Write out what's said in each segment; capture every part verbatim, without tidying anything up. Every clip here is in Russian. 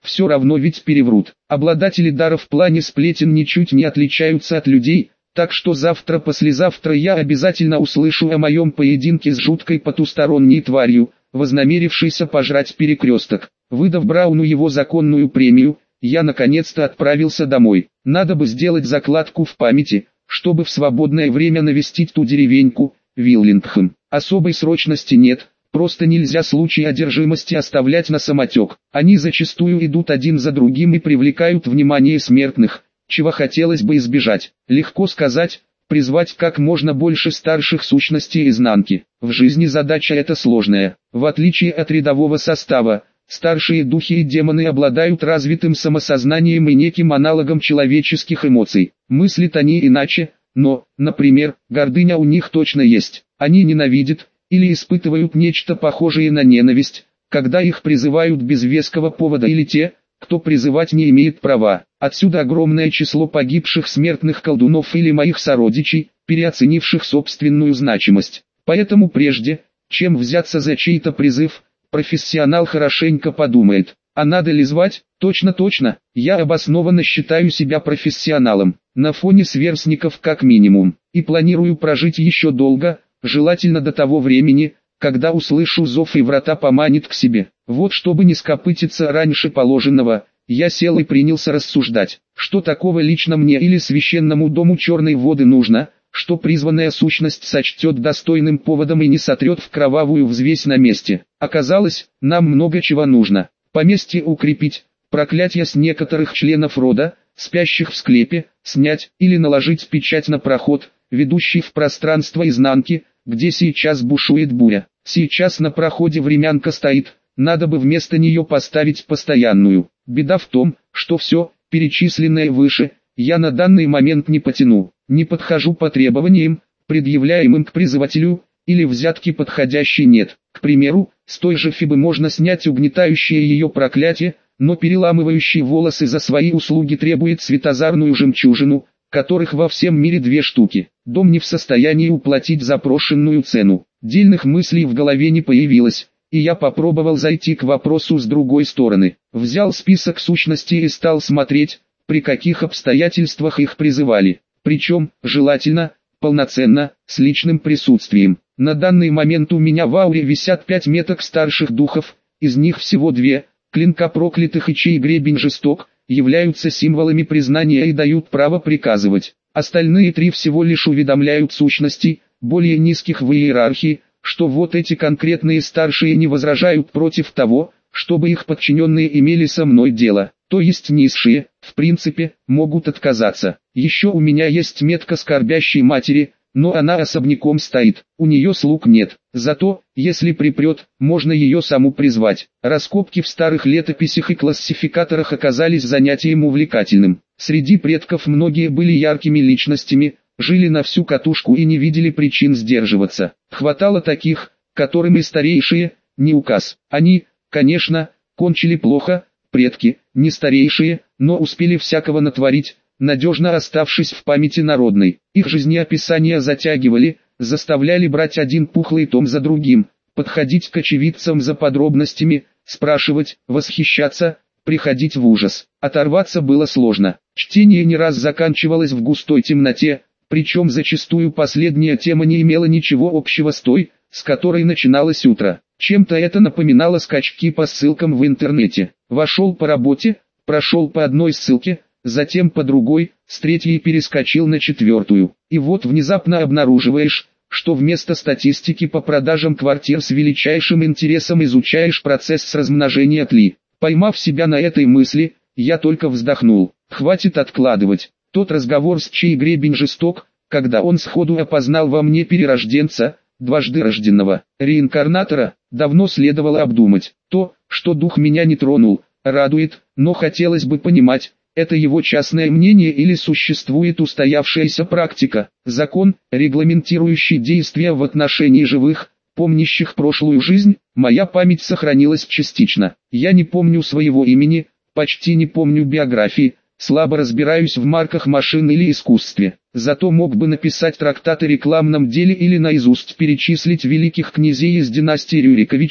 все равно ведь переврут. Обладатели дара в плане сплетен ничуть не отличаются от людей, так что завтра-послезавтра я обязательно услышу о моем поединке с жуткой потусторонней тварью, вознамерившейся пожрать перекресток. Выдав Брауну его законную премию, я наконец-то отправился домой. Надо бы сделать закладку в памяти, чтобы в свободное время навестить ту деревеньку, Виллингхэм. Особой срочности нет, просто нельзя случаи одержимости оставлять на самотек. Они зачастую идут один за другим и привлекают внимание смертных, чего хотелось бы избежать. Легко сказать, призвать как можно больше старших сущностей изнанки. В жизни задача эта сложная. В отличие от рядового состава, старшие духи и демоны обладают развитым самосознанием и неким аналогом человеческих эмоций. Мыслят они иначе, но, например, гордыня у них точно есть. Они ненавидят, или испытывают нечто похожее на ненависть, когда их призывают без веского повода, или те, кто призывать не имеет права. Отсюда огромное число погибших смертных колдунов или моих сородичей, переоценивших собственную значимость. Поэтому прежде, чем взяться за чей-то призыв, профессионал хорошенько подумает, а надо ли звать? Точно-точно, я обоснованно считаю себя профессионалом, на фоне сверстников как минимум, и планирую прожить еще долго, желательно до того времени, когда услышу зов и врата поманит к себе. Вот чтобы не скопытиться раньше положенного, я сел и принялся рассуждать, что такого лично мне или священному дому черной воды нужно, что призванная сущность сочтет достойным поводом и не сотрет в кровавую взвесь на месте. Оказалось, нам много чего нужно. Поместье укрепить, проклятья с некоторых членов рода, спящих в склепе, снять или наложить печать на проход, ведущий в пространство изнанки, где сейчас бушует буря. Сейчас на проходе времянка стоит, надо бы вместо нее поставить постоянную. Беда в том, что все, перечисленное выше, я на данный момент не потяну, не подхожу по требованиям, предъявляемым к призывателю, или взятки подходящей нет. К примеру, с той же Фибы можно снять угнетающее ее проклятие, но переламывающий волосы за свои услуги требует светозарную жемчужину, которых во всем мире две штуки. Дом не в состоянии уплатить запрошенную цену. Дельных мыслей в голове не появилось, и я попробовал зайти к вопросу с другой стороны. Взял список сущностей и стал смотреть, при каких обстоятельствах их призывали. Причем, желательно, полноценно, с личным присутствием. На данный момент у меня в ауре висят пять меток старших духов, из них всего две, клинка проклятых и чей гребень жесток, являются символами признания и дают право приказывать. Остальные три всего лишь уведомляют сущностей, более низких в иерархии, что вот эти конкретные старшие не возражают против того, чтобы их подчиненные имели со мной дело. То есть низшие, в принципе, могут отказаться. Еще у меня есть метка скорбящей матери, но она особняком стоит, у нее слуг нет. Зато, если припрет, можно ее саму призвать. Раскопки в старых летописях и классификаторах оказались занятием увлекательным. Среди предков многие были яркими личностями, жили на всю катушку и не видели причин сдерживаться. Хватало таких, которым и старейшие, не указ. Они, конечно, кончили плохо, предки, не старейшие, но успели всякого натворить, надежно оставшись в памяти народной. Их жизнеописания затягивали, заставляли брать один пухлый том за другим, подходить к очевидцам за подробностями, спрашивать, восхищаться, приходить в ужас. Оторваться было сложно. Чтение не раз заканчивалось в густой темноте, причем зачастую последняя тема не имела ничего общего с той, с которой начиналось утро. Чем-то это напоминало скачки по ссылкам в интернете. Вошел по работе, прошел по одной ссылке, затем по другой, с третьей перескочил на четвертую. И вот внезапно обнаруживаешь, что вместо статистики по продажам квартир с величайшим интересом изучаешь процесс размножения тли. Поймав себя на этой мысли, я только вздохнул. Хватит откладывать. Тот разговор с чей гребень жесток, когда он сходу опознал во мне перерожденца, дважды рожденного, реинкарнатора, давно следовало обдумать. То, что дух меня не тронул, радует, но хотелось бы понимать, это его частное мнение или существует устоявшаяся практика, закон, регламентирующий действия в отношении живых, помнящих прошлую жизнь. Моя память сохранилась частично. Я не помню своего имени, почти не помню биографии, слабо разбираюсь в марках машин или искусстве. Зато мог бы написать трактат о рекламном деле или наизусть перечислить великих князей из династии Рюриковичей,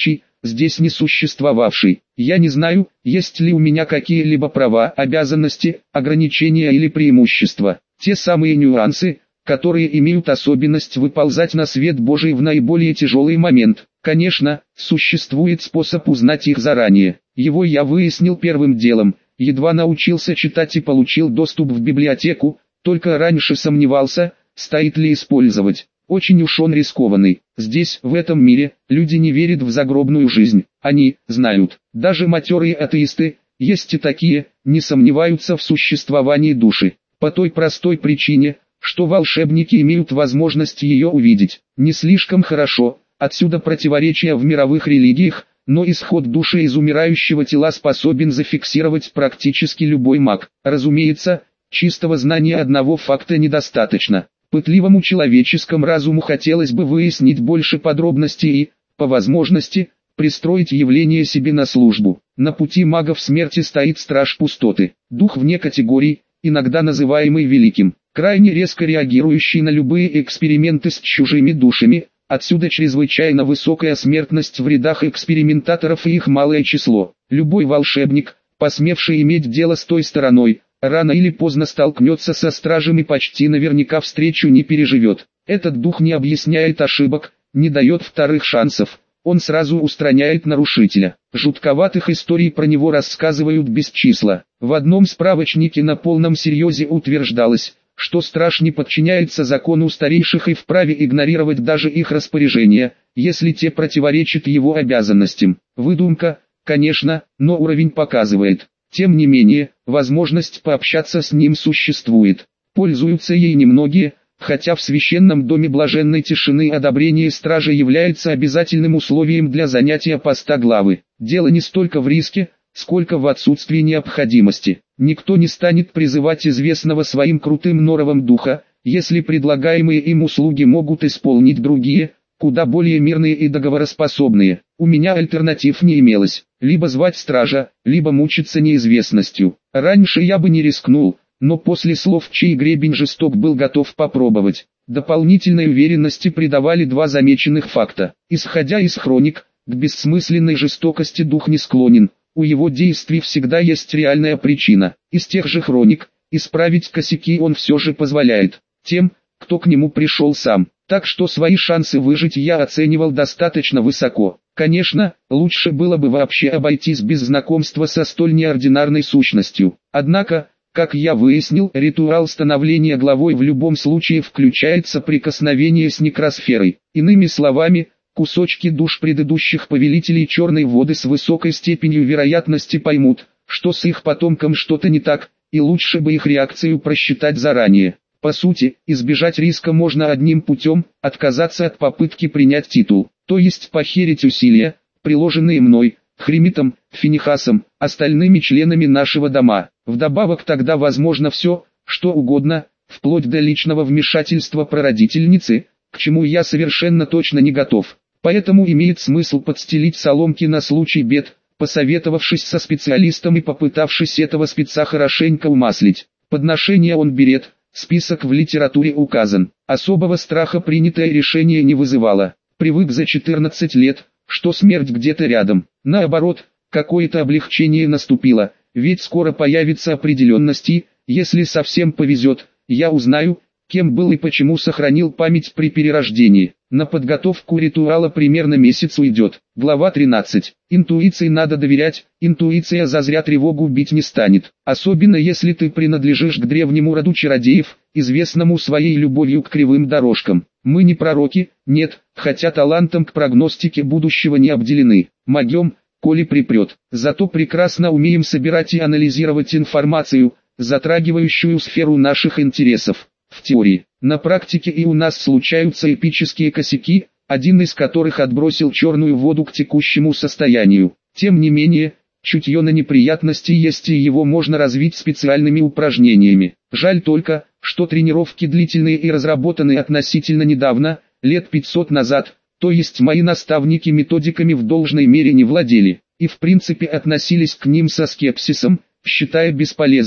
здесь не существовавший. Я не знаю, есть ли у меня какие-либо права, обязанности, ограничения или преимущества. Те самые нюансы, которые имеют особенность выползать на свет Божий в наиболее тяжелый момент. Конечно, существует способ узнать их заранее. Его я выяснил первым делом, едва научился читать и получил доступ в библиотеку, только раньше сомневался, стоит ли использовать. Очень уж он рискованный. Здесь, в этом мире, люди не верят в загробную жизнь. Они знают. Даже матерые атеисты, есть и такие, не сомневаются в существовании души. По той простой причине, что волшебники имеют возможность ее увидеть. Не слишком хорошо, отсюда противоречия в мировых религиях, но исход души из умирающего тела способен зафиксировать практически любой маг. Разумеется, чистого знания одного факта недостаточно. Пытливому человеческому разуму хотелось бы выяснить больше подробностей и, по возможности, пристроить явление себе на службу. На пути магов смерти стоит страж пустоты, дух вне категорий, иногда называемый великим, крайне резко реагирующий на любые эксперименты с чужими душами, отсюда чрезвычайно высокая смертность в рядах экспериментаторов и их малое число. Любой волшебник, посмевший иметь дело с той стороной, рано или поздно столкнется со стражем и почти наверняка встречу не переживет. Этот дух не объясняет ошибок, не дает вторых шансов, он сразу устраняет нарушителя. Жутковатых историй про него рассказывают без числа. В одном справочнике на полном серьезе утверждалось, что страж не подчиняется закону старейших и вправе игнорировать даже их распоряжения, если те противоречат его обязанностям. Выдумка, конечно, но уровень показывает. Тем не менее, возможность пообщаться с ним существует. Пользуются ей немногие, хотя в священном доме блаженной тишины одобрение стража является обязательным условием для занятия поста главы. Дело не столько в риске, сколько в отсутствии необходимости. Никто не станет призывать известного своим крутым норовом духа, если предлагаемые им услуги могут исполнить другие, куда более мирные и договороспособные. У меня альтернатив не имелось, либо звать стража, либо мучиться неизвестностью. Раньше я бы не рискнул, но после слов «чей гребень жесток» был готов попробовать. Дополнительной уверенности придавали два замеченных факта. Исходя из хроник, к бессмысленной жестокости дух не склонен, у его действий всегда есть реальная причина. Из тех же хроник, исправить косяки он все же позволяет тем, кто к нему пришел сам. Так что свои шансы выжить я оценивал достаточно высоко. Конечно, лучше было бы вообще обойтись без знакомства со столь неординарной сущностью. Однако, как я выяснил, ритуал становления главой в любом случае включает соприкосновение с некросферой. Иными словами, кусочки душ предыдущих повелителей черной воды с высокой степенью вероятности поймут, что с их потомком что-то не так, и лучше бы их реакцию просчитать заранее. По сути, избежать риска можно одним путем – отказаться от попытки принять титул, то есть похерить усилия, приложенные мной, Хримитом, Финихасом, остальными членами нашего дома. Вдобавок тогда возможно все, что угодно, вплоть до личного вмешательства прародительницы, к чему я совершенно точно не готов. Поэтому имеет смысл подстелить соломки на случай бед, посоветовавшись со специалистом и попытавшись этого спеца хорошенько умаслить. Подношение он берет. Список в литературе указан. Особого страха принятое решение не вызывало. Привык за четырнадцать лет, что смерть где-то рядом. Наоборот, какое-то облегчение наступило, ведь скоро появится определенность и, если совсем повезет, я узнаю, кем был и почему сохранил память при перерождении. На подготовку ритуала примерно месяц уйдет. Глава тринадцать. Интуиции надо доверять, интуиция зазря тревогу бить не станет. Особенно если ты принадлежишь к древнему роду чародеев, известному своей любовью к кривым дорожкам. Мы не пророки, нет, хотя талантом к прогностике будущего не обделены. Могем, коли припрет. Зато прекрасно умеем собирать и анализировать информацию, затрагивающую сферу наших интересов. В теории, на практике и у нас случаются эпические косяки, один из которых отбросил черную воду к текущему состоянию. Тем не менее, чутье на неприятности есть и его можно развить специальными упражнениями. Жаль только, что тренировки длительные и разработаны относительно недавно, лет пятьсот назад, то есть мои наставники методиками в должной мере не владели, и в принципе относились к ним со скепсисом, считая бесполезными.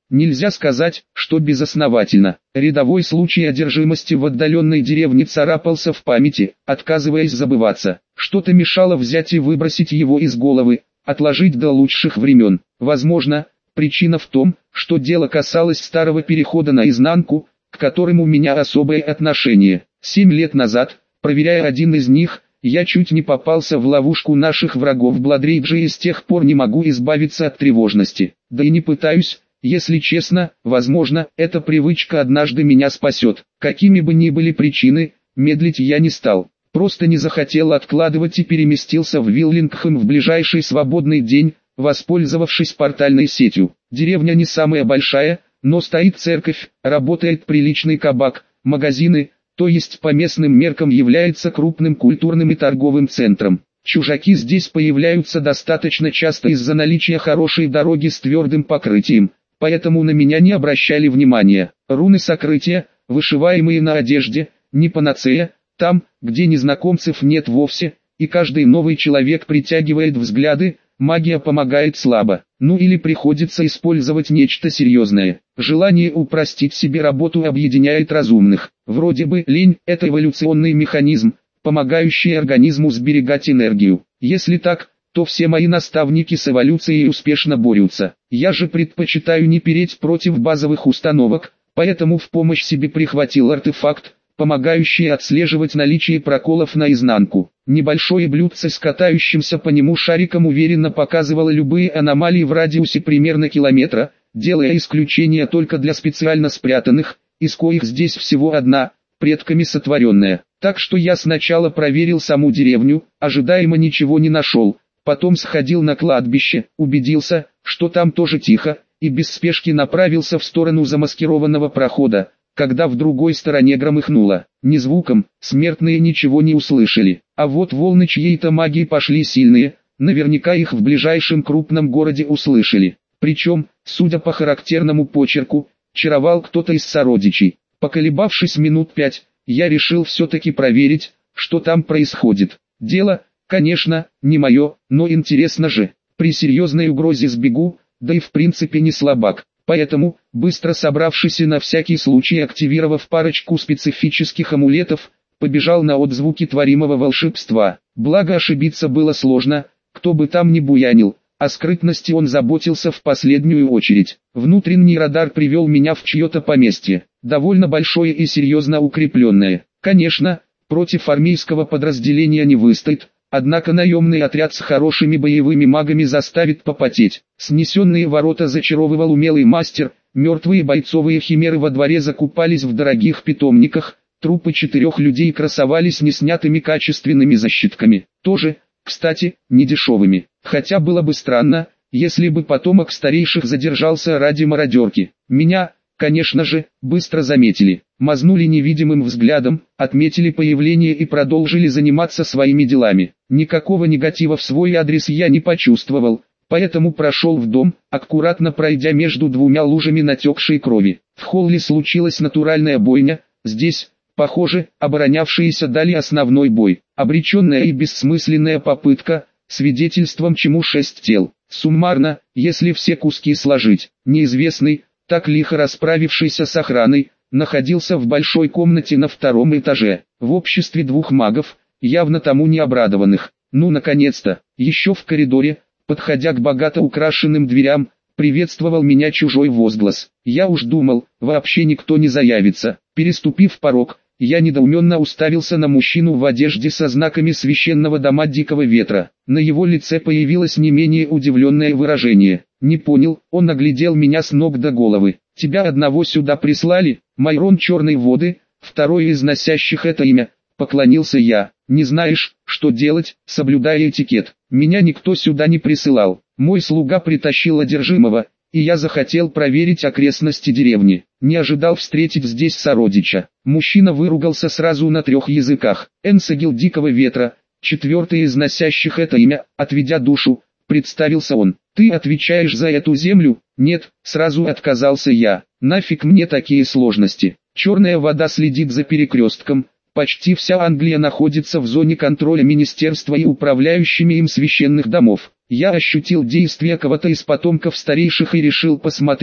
Нельзя сказать, что безосновательно. Рядовой случай одержимости в отдаленной деревне царапался в памяти, отказываясь забываться. Что-то мешало взять и выбросить его из головы, отложить до лучших времен. Возможно, причина в том, что дело касалось старого перехода наизнанку, к которому у меня особое отношение. Семь лет назад, проверяя один из них, я чуть не попался в ловушку наших врагов Бладриджа и с тех пор не могу избавиться от тревожности. Да и не пытаюсь, если честно, возможно, эта привычка однажды меня спасет. Какими бы ни были причины, медлить я не стал. Просто не захотел откладывать и переместился в Виллингхэм в ближайший свободный день, воспользовавшись портальной сетью. Деревня не самая большая, но стоит церковь, работает приличный кабак, магазины, то есть по местным меркам является крупным культурным и торговым центром. Чужаки здесь появляются достаточно часто из-за наличия хорошей дороги с твердым покрытием, поэтому на меня не обращали внимания. Руны сокрытия, вышиваемые на одежде, не панацея, там, где незнакомцев нет вовсе, и каждый новый человек притягивает взгляды, магия помогает слабо, ну или приходится использовать нечто серьезное. Желание упростить себе работу объединяет разумных. Вроде бы лень – это эволюционный механизм, помогающий организму сберегать энергию. Если так, то все мои наставники с эволюцией успешно борются. Я же предпочитаю не переть против базовых установок, поэтому в помощь себе прихватил артефакт, помогающий отслеживать наличие проколов наизнанку. Небольшое блюдце с катающимся по нему шариком уверенно показывало любые аномалии в радиусе примерно километра, делая исключение только для специально спрятанных, из коих здесь всего одна, предками сотворенная. Так что я сначала проверил саму деревню, ожидаемо ничего не нашел, потом сходил на кладбище, убедился, что там тоже тихо, и без спешки направился в сторону замаскированного прохода, когда в другой стороне громыхнуло. Ни звуком, смертные ничего не услышали, а вот волны чьей-то магии пошли сильные, наверняка их в ближайшем крупном городе услышали. Причем, судя по характерному почерку, чаровал кто-то из сородичей. Поколебавшись минут пять, я решил все-таки проверить, что там происходит. Дело, конечно, не мое, но интересно же. При серьезной угрозе сбегу, да и в принципе не слабак. Поэтому, быстро собравшись и на всякий случай активировав парочку специфических амулетов, побежал на отзвуки творимого волшебства. Благо ошибиться было сложно, кто бы там ни буянил, о скрытности он заботился в последнюю очередь. Внутренний радар привел меня в чье-то поместье, довольно большое и серьезно укрепленное. Конечно, против армейского подразделения не выстоит, однако наемный отряд с хорошими боевыми магами заставит попотеть. Снесенные ворота зачаровывал умелый мастер, мертвые бойцовые химеры во дворе закупались в дорогих питомниках, трупы четырех людей красовались неснятыми качественными защитками, тоже, кстати, недешевыми. Хотя было бы странно, если бы потомок старейших задержался ради мародерки. Меня, конечно же, быстро заметили, мазнули невидимым взглядом, отметили появление и продолжили заниматься своими делами. Никакого негатива в свой адрес я не почувствовал, поэтому прошел в дом, аккуратно пройдя между двумя лужами натекшей крови. В холле случилась натуральная бойня, здесь, похоже, оборонявшиеся дали основной бой. Обреченная и бессмысленная попытка, свидетельством чему шесть тел. Суммарно, если все куски сложить, неизвестный, так лихо расправившийся с охраной, находился в большой комнате на втором этаже, в обществе двух магов, явно тому не обрадованных. Ну наконец-то, еще в коридоре, подходя к богато украшенным дверям, приветствовал меня чужой возглас. Я уж думал, вообще никто не заявится. Переступив порог, я недоуменно уставился на мужчину в одежде со знаками священного дома Дикого Ветра. На его лице появилось не менее удивленное выражение. Не понял, он оглядел меня с ног до головы. Тебя одного сюда прислали? Майрон Черной Воды, второй из носящих это имя, поклонился я. Не знаешь, что делать, соблюдая этикет. Меня никто сюда не присылал. Мой слуга притащил одержимого, и я захотел проверить окрестности деревни. Не ожидал встретить здесь сородича. Мужчина выругался сразу на трех языках. Энсегил Дикого Ветра, четвертый из носящих это имя, отведя душу, представился он. Ты отвечаешь за эту землю? Нет, сразу отказался я. Нафиг мне такие сложности. Черная вода следит за перекрестком. Почти вся Англия находится в зоне контроля министерства и управляющими им священных домов. Я ощутил действие кого-то из потомков старейших и решил посмотреть,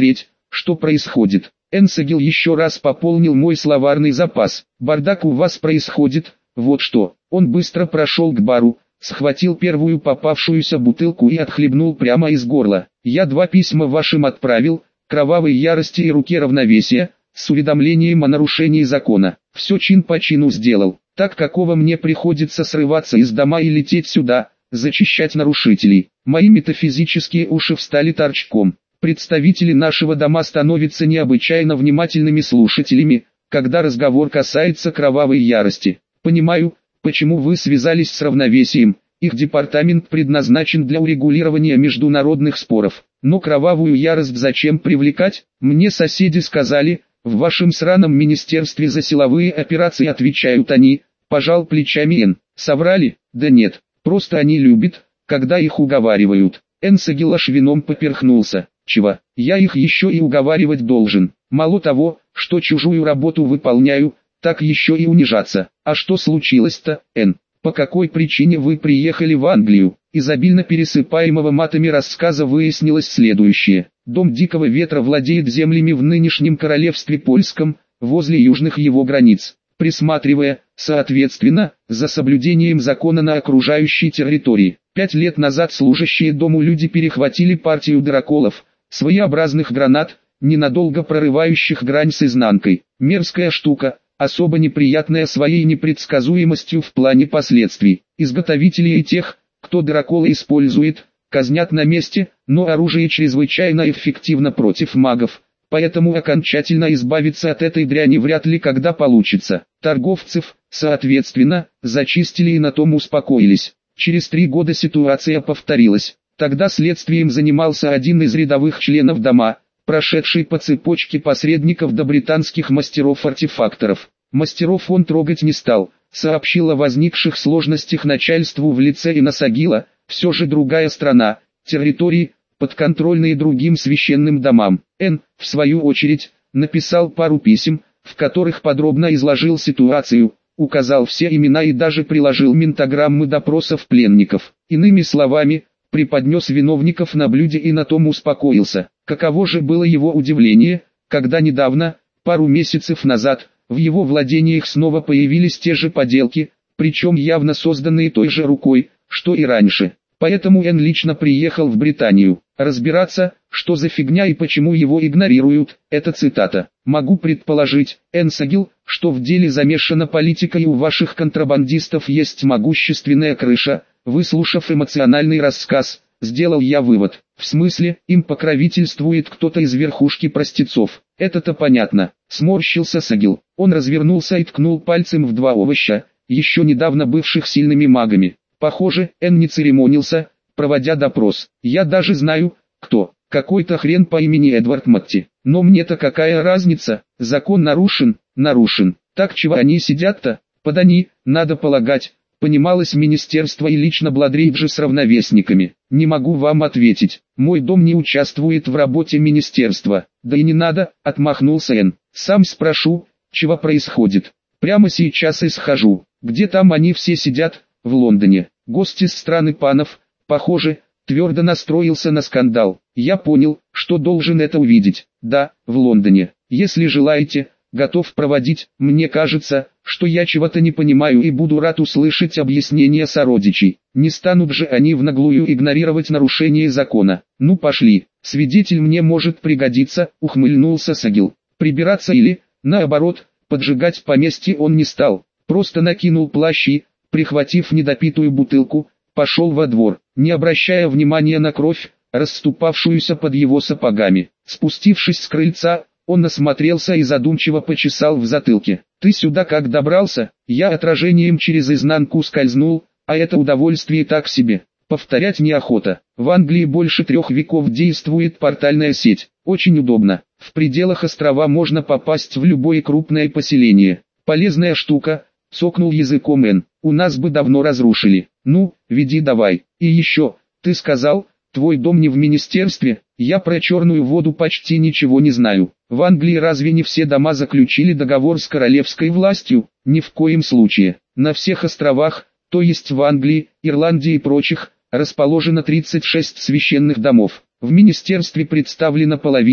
что происходит. Энсагил еще раз пополнил мой словарный запас. Бардак у вас происходит, вот что. Он быстро прошел к бару, схватил первую попавшуюся бутылку и отхлебнул прямо из горла. Я два письма вашим отправил, кровавой ярости и руке равновесия, с уведомлением о нарушении закона. Все чин по чину сделал. Так какого мне приходится срываться из дома и лететь сюда, зачищать нарушителей. Мои метафизические уши встали торчком. Представители нашего дома становятся необычайно внимательными слушателями, когда разговор касается кровавой ярости. Понимаю, почему вы связались с равновесием. Их департамент предназначен для урегулирования международных споров. Но кровавую ярость зачем привлекать? Мне соседи сказали, в вашем сраном министерстве за силовые операции отвечают они. Пожал плечами Эн. Соврали? Да нет, просто они любят, когда их уговаривают. Энсагил аж вином поперхнулся. Чего? Я их еще и уговаривать должен. Мало того, что чужую работу выполняю, так еще и унижаться. А что случилось-то, Эн? По какой причине вы приехали в Англию? Из обильно пересыпаемого матами рассказа выяснилось следующее. Дом Дикого Ветра владеет землями в нынешнем королевстве польском, возле южных его границ, присматривая, соответственно, за соблюдением закона на окружающей территории. Пять лет назад служащие дому люди перехватили партию драколов, своеобразных гранат, ненадолго прорывающих грань с изнанкой. Мерзкая штука, особо неприятная своей непредсказуемостью в плане последствий. Изготовители и тех, кто драколы использует, казнят на месте, но оружие чрезвычайно эффективно против магов, поэтому окончательно избавиться от этой дряни вряд ли когда получится. Торговцев, соответственно, зачистили и на том успокоились. Через три года ситуация повторилась. Тогда следствием занимался один из рядовых членов дома, прошедший по цепочке посредников до британских мастеров-артефакторов. Мастеров он трогать не стал, сообщил о возникших сложностях начальству в лице Энсагила, все же другая страна, территории, подконтрольные другим священным домам. Эн, в свою очередь, написал пару писем, в которых подробно изложил ситуацию, указал все имена и даже приложил ментограммы допросов пленников. Иными словами, преподнес виновников на блюде и на том успокоился. Каково же было его удивление, когда недавно, пару месяцев назад, в его владениях снова появились те же поделки, причем явно созданные той же рукой, что и раньше. Поэтому Эн лично приехал в Британию. Разбираться, что за фигня и почему его игнорируют, это цитата. Могу предположить, Энсагил, что в деле замешана политика и у ваших контрабандистов есть могущественная крыша. Выслушав эмоциональный рассказ, сделал я вывод. В смысле, им покровительствует кто-то из верхушки простецов. Это-то понятно. Сморщился Сагил. Он развернулся и ткнул пальцем в два овоща, еще недавно бывших сильными магами. Похоже, Эн не церемонился, проводя допрос. Я даже знаю, кто. Какой-то хрен по имени Эдвард Матти. Но мне-то какая разница? Закон нарушен, нарушен. Так чего они сидят-то? Под они, надо полагать, понималось министерство и лично Бладрейв же с равновесниками. Не могу вам ответить. Мой дом не участвует в работе министерства. Да и не надо, отмахнулся Эн. Сам спрошу, чего происходит. Прямо сейчас и схожу. Где там они все сидят? В Лондоне. Гость из страны панов, похоже, твердо настроился на скандал. Я понял, что должен это увидеть. Да, в Лондоне. Если желаете, готов проводить. Мне кажется, что я чего-то не понимаю и буду рад услышать объяснения сородичей. Не станут же они в наглую игнорировать нарушение закона. Ну пошли, свидетель мне может пригодиться, ухмыльнулся Сагил. Прибираться или, наоборот, поджигать поместье он не стал. Просто накинул плащ и, прихватив недопитую бутылку, пошел во двор, не обращая внимания на кровь, расступавшуюся под его сапогами. Спустившись с крыльца, он осмотрелся и задумчиво почесал в затылке. «Ты сюда как добрался?» Я отражением через изнанку скользнул, а это удовольствие так себе. Повторять неохота. В Англии больше трех веков действует портальная сеть. Очень удобно. В пределах острова можно попасть в любое крупное поселение. Полезная штука. Цокнул языком Эн. У нас бы давно разрушили. Ну, веди давай. И еще, ты сказал, твой дом не в министерстве? Я про черную воду почти ничего не знаю. В Англии разве не все дома заключили договор с королевской властью? Ни в коем случае. На всех островах, то есть в Англии, Ирландии и прочих, расположено тридцать шесть священных домов. В министерстве представлена половина,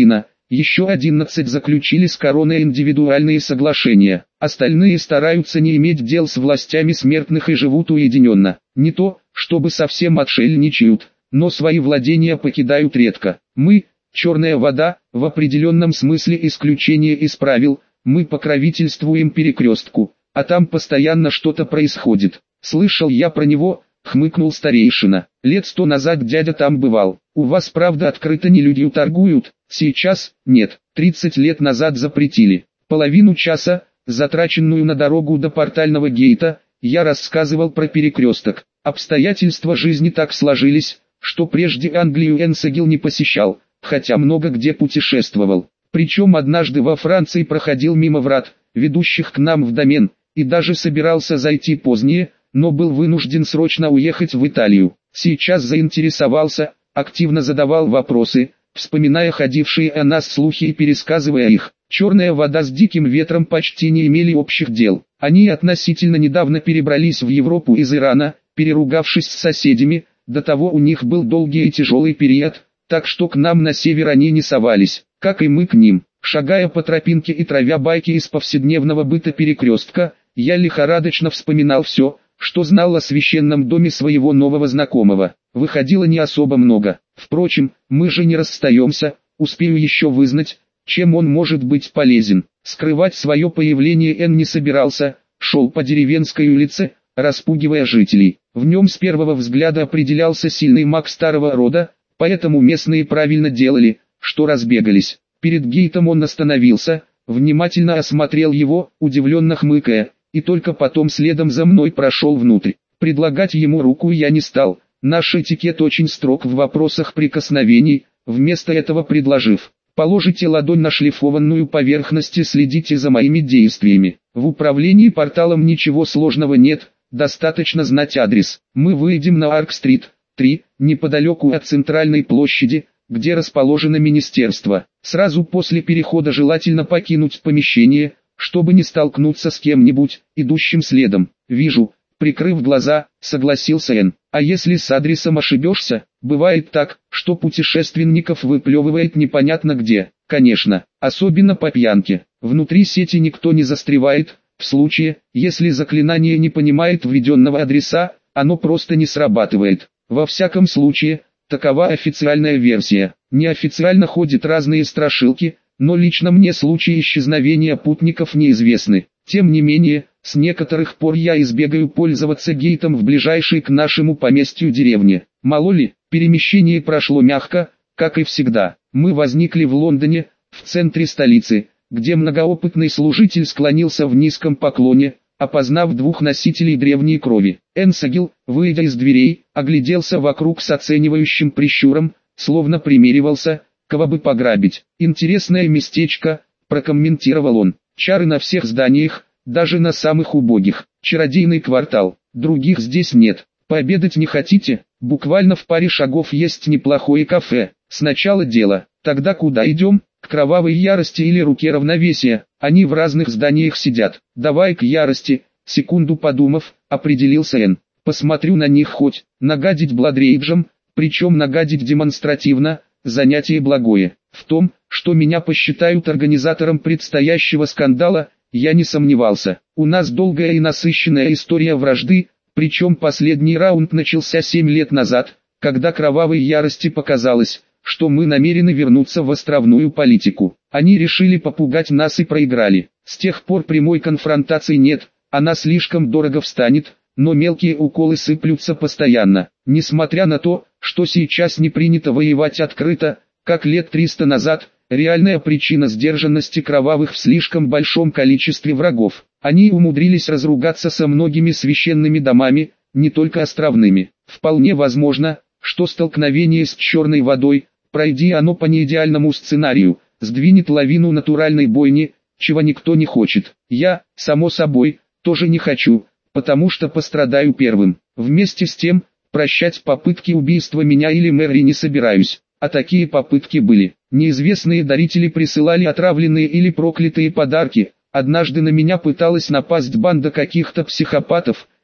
еще одиннадцать заключили с короной индивидуальные соглашения. Остальные стараются не иметь дел с властями смертных и живут уединенно. Не то, чтобы совсем отшельничают, но свои владения покидают редко. Мы, черная вода, в определенном смысле исключение из правил, мы покровительствуем перекрестку, а там постоянно что-то происходит. Слышал я про него, хмыкнул старейшина. Лет сто назад дядя там бывал. У вас правда открыто не люди торгуют? Сейчас, нет, тридцать лет назад запретили. Половину часа, затраченную на дорогу до портального гейта, я рассказывал про перекресток. Обстоятельства жизни так сложились, что прежде Англию Энсегил не посещал, хотя много где путешествовал. Причем однажды во Франции проходил мимо врат, ведущих к нам в домен, и даже собирался зайти позднее, но был вынужден срочно уехать в Италию. Сейчас заинтересовался, активно задавал вопросы, вспоминая ходившие о нас слухи и пересказывая их. Черная вода с диким ветром почти не имели общих дел. Они относительно недавно перебрались в Европу из Ирана, переругавшись с соседями, до того у них был долгий и тяжелый период, так что к нам на север они не совались, как и мы к ним. Шагая по тропинке и травя байки из повседневного быта перекрестка, я лихорадочно вспоминал все, что знал о священном доме своего нового знакомого. Выходило не особо много. Впрочем, мы же не расстаемся, успею еще вызнать, чем он может быть полезен. Скрывать свое появление Эн не собирался, шел по деревенской улице, распугивая жителей. В нем с первого взгляда определялся сильный маг старого рода, поэтому местные правильно делали, что разбегались. Перед гейтом он остановился, внимательно осмотрел его, удивленно хмыкая, и только потом следом за мной прошел внутрь. Предлагать ему руку я не стал, наш этикет очень строг в вопросах прикосновений, вместо этого предложив: положите ладонь на шлифованную поверхность и следите за моими действиями. В управлении порталом ничего сложного нет, достаточно знать адрес. Мы выйдем на Арк-стрит, три, неподалеку от центральной площади, где расположено министерство. Сразу после перехода желательно покинуть помещение, чтобы не столкнуться с кем-нибудь, идущим следом. Вижу, прикрыв глаза, согласился Эн. А если с адресом ошибешься? Бывает так, что путешественников выплевывает непонятно где. Конечно, особенно по пьянке. Внутри сети никто не застревает. В случае, если заклинание не понимает введенного адреса, оно просто не срабатывает. Во всяком случае, такова официальная версия. Неофициально ходят разные страшилки, но лично мне случаи исчезновения путников неизвестны. Тем не менее, с некоторых пор я избегаю пользоваться гейтом в ближайшей к нашему поместью деревне. Мало ли, перемещение прошло мягко, как и всегда. Мы возникли в Лондоне, в центре столицы, где многоопытный служитель склонился в низком поклоне, опознав двух носителей древней крови. Энсегил, выйдя из дверей, огляделся вокруг с оценивающим прищуром, словно примеривался, кого бы пограбить. «Интересное местечко», — прокомментировал он. «Чары на всех зданиях, даже на самых убогих. Чародейный квартал. Других здесь нет. Пообедать не хотите? Буквально в паре шагов есть неплохое кафе. Сначала дело. Тогда куда идем? К кровавой ярости или руке равновесия? Они в разных зданиях сидят. Давай к ярости». Секунду подумав, определился Эн. «Посмотрю на них хоть. Нагадить Бладрейджем, причем нагадить демонстративно, занятие благое. В том, что меня посчитают организатором предстоящего скандала, я не сомневался. У нас долгая и насыщенная история вражды, причем последний раунд начался семь лет назад, когда кровавой ярости показалось, что мы намерены вернуться в островную политику. Они решили попугать нас и проиграли. С тех пор прямой конфронтации нет, она слишком дорого встанет, но мелкие уколы сыплются постоянно. Несмотря на то, что сейчас не принято воевать открыто, как лет триста назад, реальная причина сдержанности кровавых в слишком большом количестве врагов. Они умудрились разругаться со многими священными домами, не только островными. Вполне возможно, что столкновение с черной водой, пройди оно по неидеальному сценарию, сдвинет лавину натуральной бойни, чего никто не хочет. Я, само собой, тоже не хочу, потому что пострадаю первым. Вместе с тем, прощать попытки убийства меня или Мэри не собираюсь. А такие попытки были. Неизвестные дарители присылали отравленные или проклятые подарки. Однажды на меня пыталась напасть банда каких-то психопатов,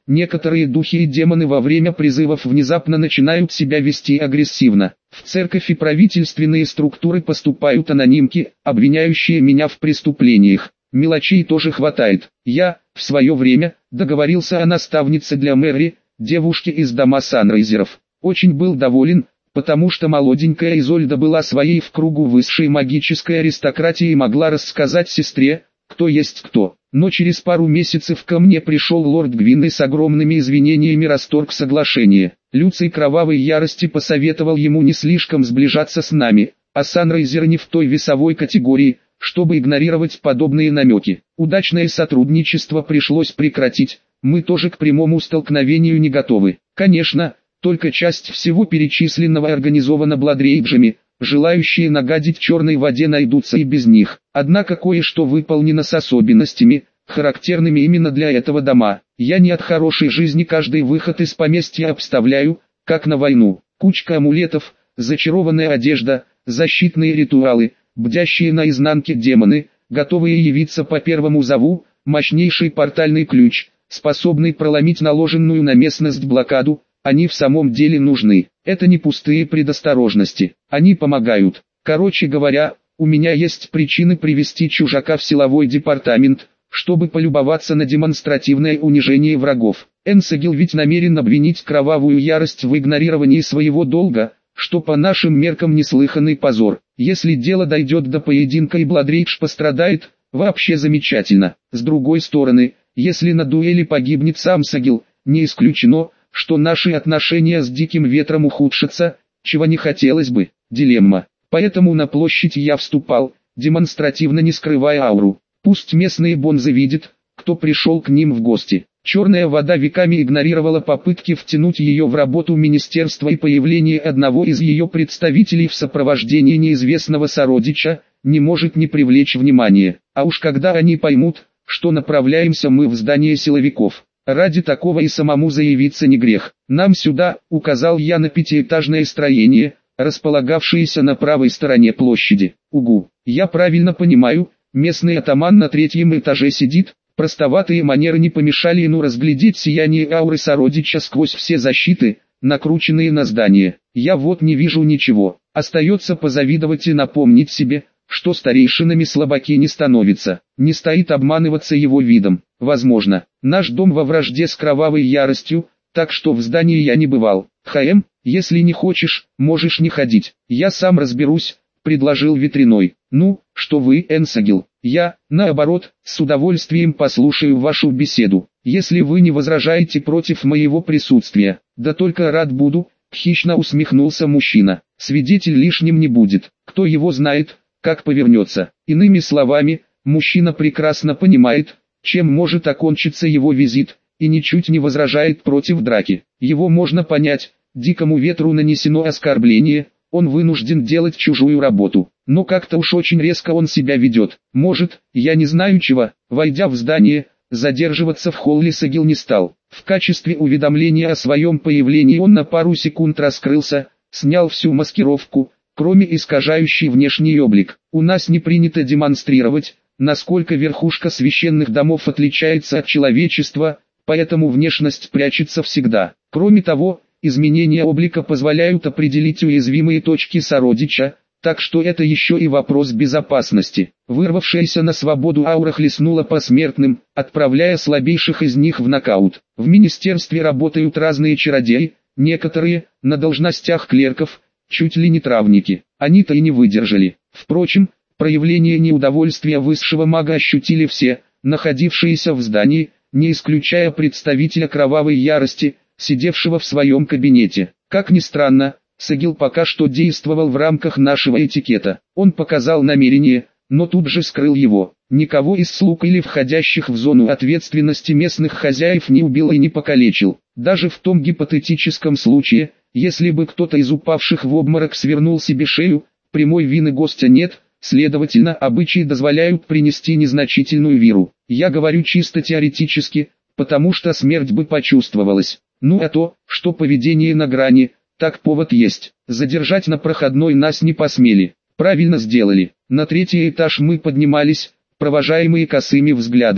Некоторые духи и демоны во время призывов внезапно начинают себя вести агрессивно. В церковь и правительственные структуры поступают анонимки, обвиняющие меня в преступлениях. Мелочей тоже хватает. Я, в свое время, договорился о наставнице для Мэри, девушке из дома Санрайзеров. Очень был доволен, потому что молоденькая Изольда была своей в кругу высшей магической аристократии и могла рассказать сестре, кто есть кто. Но через пару месяцев ко мне пришел лорд Гвин и с огромными извинениями расторг соглашение. Люций кровавой ярости посоветовал ему не слишком сближаться с нами, а Санрайзер не в той весовой категории, чтобы игнорировать подобные намеки. Удачное сотрудничество пришлось прекратить, мы тоже к прямому столкновению не готовы. Конечно, только часть всего перечисленного организована Бладрейджами, желающие нагадить черной воде найдутся и без них. Однако кое-что выполнено с особенностями, характерными именно для этого дома. Я не от хорошей жизни каждый выход из поместья обставляю, как на войну. Кучка амулетов, зачарованная одежда, защитные ритуалы, бдящие на изнанке демоны, готовые явиться по первому зову, мощнейший портальный ключ, способный проломить наложенную на местность блокаду. Они в самом деле нужны. Это не пустые предосторожности. Они помогают. Короче говоря, у меня есть причины привести чужака в силовой департамент, чтобы полюбоваться на демонстративное унижение врагов. Энсегил ведь намерен обвинить кровавую ярость в игнорировании своего долга, что по нашим меркам неслыханный позор. Если дело дойдет до поединка и Бладрейдж пострадает, вообще замечательно. С другой стороны, если на дуэли погибнет сам Сагил, не исключено, что наши отношения с Диким Ветром ухудшатся, чего не хотелось бы. Дилемма. Поэтому на площадь я вступал, демонстративно не скрывая ауру. Пусть местные бонзы видят, кто пришел к ним в гости. Черная вода веками игнорировала попытки втянуть ее в работу министерства, и появление одного из ее представителей в сопровождении неизвестного сородича не может не привлечь внимания. А уж когда они поймут, что направляемся мы в здание силовиков. Ради такого и самому заявиться не грех. Нам сюда, указал я на пятиэтажное строение, располагавшееся на правой стороне площади. Угу, я правильно понимаю, местный атаман на третьем этаже сидит. Простоватые манеры не помешали ему разглядеть сияние ауры сородича сквозь все защиты, накрученные на здание. Я вот не вижу ничего. Остается позавидовать и напомнить себе, что старейшинами слабаки не становятся. Не стоит обманываться его видом. Возможно, наш дом во вражде с кровавой яростью, так что в здании я не бывал. Хаэм, если не хочешь, можешь не ходить. Я сам разберусь, предложил Ветряной. Ну, что вы, Энсагил? Я, наоборот, с удовольствием послушаю вашу беседу, если вы не возражаете против моего присутствия. Да только рад буду, хищно усмехнулся мужчина. Свидетель лишним не будет. Кто его знает, как повернется. Иными словами, мужчина прекрасно понимает, чем может окончиться его визит, и ничуть не возражает против драки. Его можно понять, Дикому Ветру нанесено оскорбление, он вынужден делать чужую работу. Но как-то уж очень резко он себя ведет. Может, я не знаю чего. Войдя в здание, задерживаться в холле Сагил не стал. В качестве уведомления о своем появлении он на пару секунд раскрылся, снял всю маскировку, кроме искажающей внешний облик. У нас не принято демонстрировать, насколько верхушка священных домов отличается от человечества, поэтому внешность прячется всегда. Кроме того, изменения облика позволяют определить уязвимые точки сородича, так что это еще и вопрос безопасности. Вырвавшаяся на свободу аура хлестнула по смертным, отправляя слабейших из них в нокаут. В министерстве работают разные чародеи, некоторые, на должностях клерков, чуть ли не травники. Они-то и не выдержали. Впрочем, проявление неудовольствия высшего мага ощутили все, находившиеся в здании, не исключая представителя кровавой ярости, сидевшего в своем кабинете. Как ни странно, Сагил пока что действовал в рамках нашего этикета. Он показал намерение, но тут же скрыл его. Никого из слуг или входящих в зону ответственности местных хозяев не убил и не покалечил. Даже в том гипотетическом случае, если бы кто-то из упавших в обморок свернул себе шею, прямой вины гостя нет, следовательно, обычаи дозволяют принести незначительную виру. Я говорю чисто теоретически, потому что смерть бы почувствовалась. Ну а то, что поведение на грани, так повод есть. Задержать на проходной нас не посмели. Правильно сделали. На третий этаж мы поднимались, провожаемые косыми взглядами.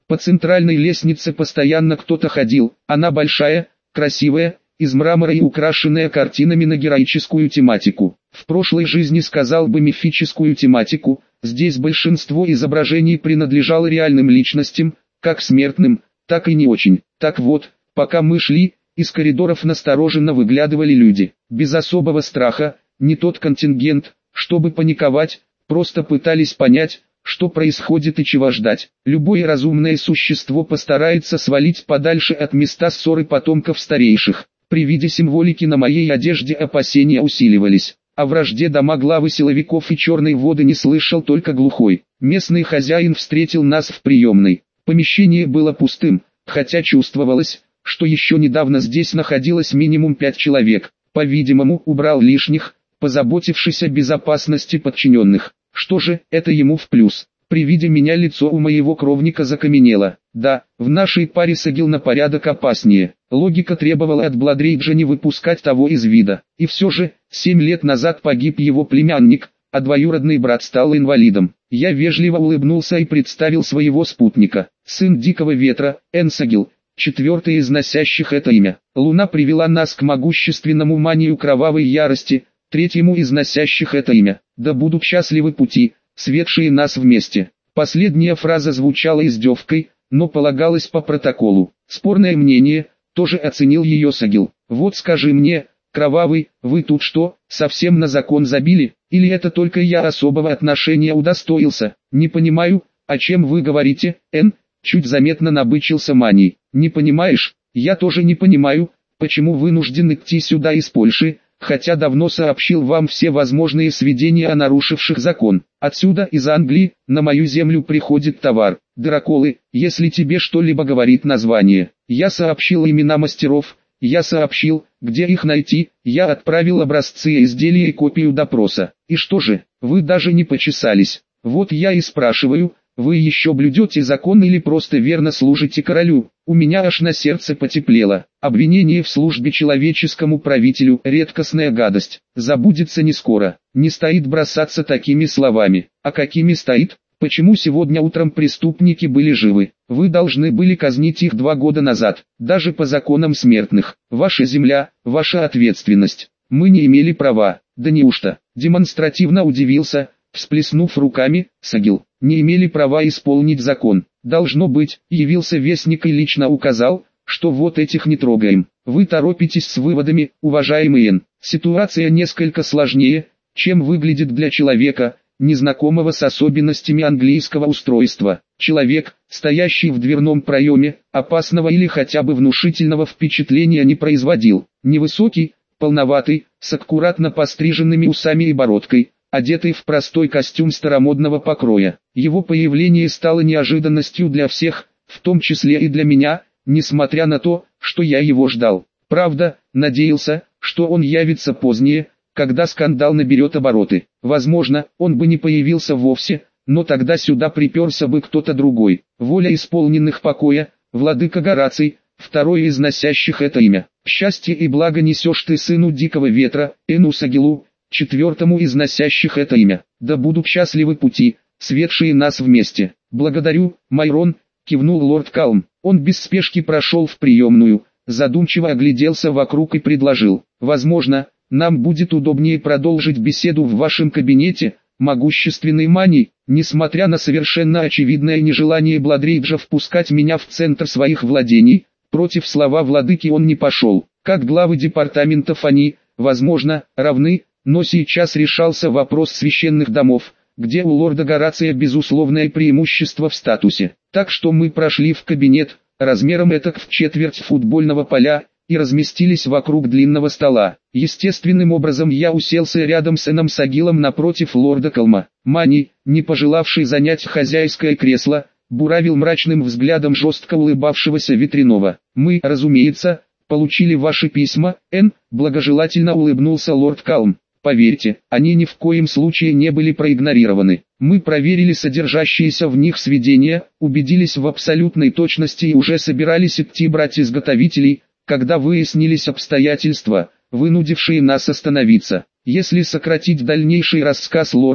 По центральной лестнице постоянно кто-то ходил, она большая, красивая, из мрамора и украшенная картинами на героическую тематику. В прошлой жизни сказал бы мифическую тематику, здесь большинство изображений принадлежало реальным личностям, как смертным, так и не очень. Так вот, пока мы шли, из коридоров настороженно выглядывали люди, без особого страха, не тот контингент, чтобы паниковать, просто пытались понять, что происходит и чего ждать. Любое разумное существо постарается свалить подальше от места ссоры потомков старейших. При виде символики на моей одежде опасения усиливались. О вражде домоглавы силовиков и черной воды не слышал только глухой. Местный хозяин встретил нас в приемной. Помещение было пустым, хотя чувствовалось, что еще недавно здесь находилось минимум пять человек. По-видимому, убрал лишних, позаботившись о безопасности подчиненных. Что же, это ему в плюс. При виде меня лицо у моего кровника закаменело. Да, в нашей паре Сагил на порядок опаснее. Логика требовала от Бладрейджа не выпускать того из вида. И все же, семь лет назад погиб его племянник, а двоюродный брат стал инвалидом. Я вежливо улыбнулся и представил своего спутника. Сын Дикого Ветра, Энсагил, четвертый из носящих это имя. Луна привела нас к могущественному манию Кровавой Ярости, третьему из носящих это имя. Да будут счастливы пути, светшие нас вместе. Последняя фраза звучала издевкой, но полагалась по протоколу. Спорное мнение, тоже оценил ее Сагил. Вот скажи мне, Кровавый, вы тут что, совсем на закон забили, или это только я особого отношения удостоился? Не понимаю, о чем вы говорите, Эн? Чуть заметно набычился Маний. Не понимаешь? Я тоже не понимаю, почему вынужден идти сюда из Польши, хотя давно сообщил вам все возможные сведения о нарушивших закон. Отсюда, из Англии, на мою землю приходит товар. Драколы, если тебе что-либо говорит название. Я сообщил имена мастеров, я сообщил, где их найти, я отправил образцы изделия и копию допроса. И что же, вы даже не почесались. Вот я и спрашиваю, вы еще блюдете закон или просто верно служите королю? У меня аж на сердце потеплело. Обвинение в службе человеческому правителю – редкостная гадость. Забудется не скоро. Не стоит бросаться такими словами. А какими стоит? Почему сегодня утром преступники были живы? Вы должны были казнить их два года назад, даже по законам смертных. Ваша земля, ваша ответственность. Мы не имели права. Да неужто? Демонстративно удивился, всплеснув руками, Сагил. Не имели права исполнить закон. Должно быть, явился вестник и лично указал, что вот этих не трогаем. Вы торопитесь с выводами, уважаемый Эн. Ситуация несколько сложнее, чем выглядит для человека, незнакомого с особенностями английского устройства. Человек, стоящий в дверном проеме, опасного или хотя бы внушительного впечатления не производил. Невысокий, полноватый, с аккуратно постриженными усами и бородкой, одетый в простой костюм старомодного покроя. Его появление стало неожиданностью для всех, в том числе и для меня, несмотря на то, что я его ждал. Правда, надеялся, что он явится позднее, когда скандал наберет обороты. Возможно, он бы не появился вовсе, но тогда сюда приперся бы кто-то другой. Воля исполненных покоя, владыка Гораций, второй из носящих это имя. Счастье и благо несешь ты сыну Дикого Ветра, Эну Сагилу, четвертому из носящих это имя. Да будут счастливы пути, светшие нас вместе. Благодарю, Майрон, кивнул лорд Калм. Он без спешки прошел в приемную, задумчиво огляделся вокруг и предложил. Возможно, нам будет удобнее продолжить беседу в вашем кабинете, могущественный Маний. Несмотря на совершенно очевидное нежелание Бладрейджа впускать меня в центр своих владений, против слова владыки он не пошел. Как главы департаментов они, возможно, равны, но сейчас решался вопрос священных домов, где у лорда Горация безусловное преимущество в статусе. Так что мы прошли в кабинет, размером этак в четверть футбольного поля, и разместились вокруг длинного стола. Естественным образом я уселся рядом с Эном Сагилом напротив лорда Калма. Маний, не пожелавший занять хозяйское кресло, буравил мрачным взглядом жестко улыбавшегося ветряного. Мы, разумеется, получили ваши письма, Эн, благожелательно улыбнулся лорд Калм. Поверьте, они ни в коем случае не были проигнорированы. Мы проверили содержащиеся в них сведения, убедились в абсолютной точности и уже собирались идти брать изготовителей, когда выяснились обстоятельства, вынудившие нас остановиться. Если сократить дальнейший рассказ лорда,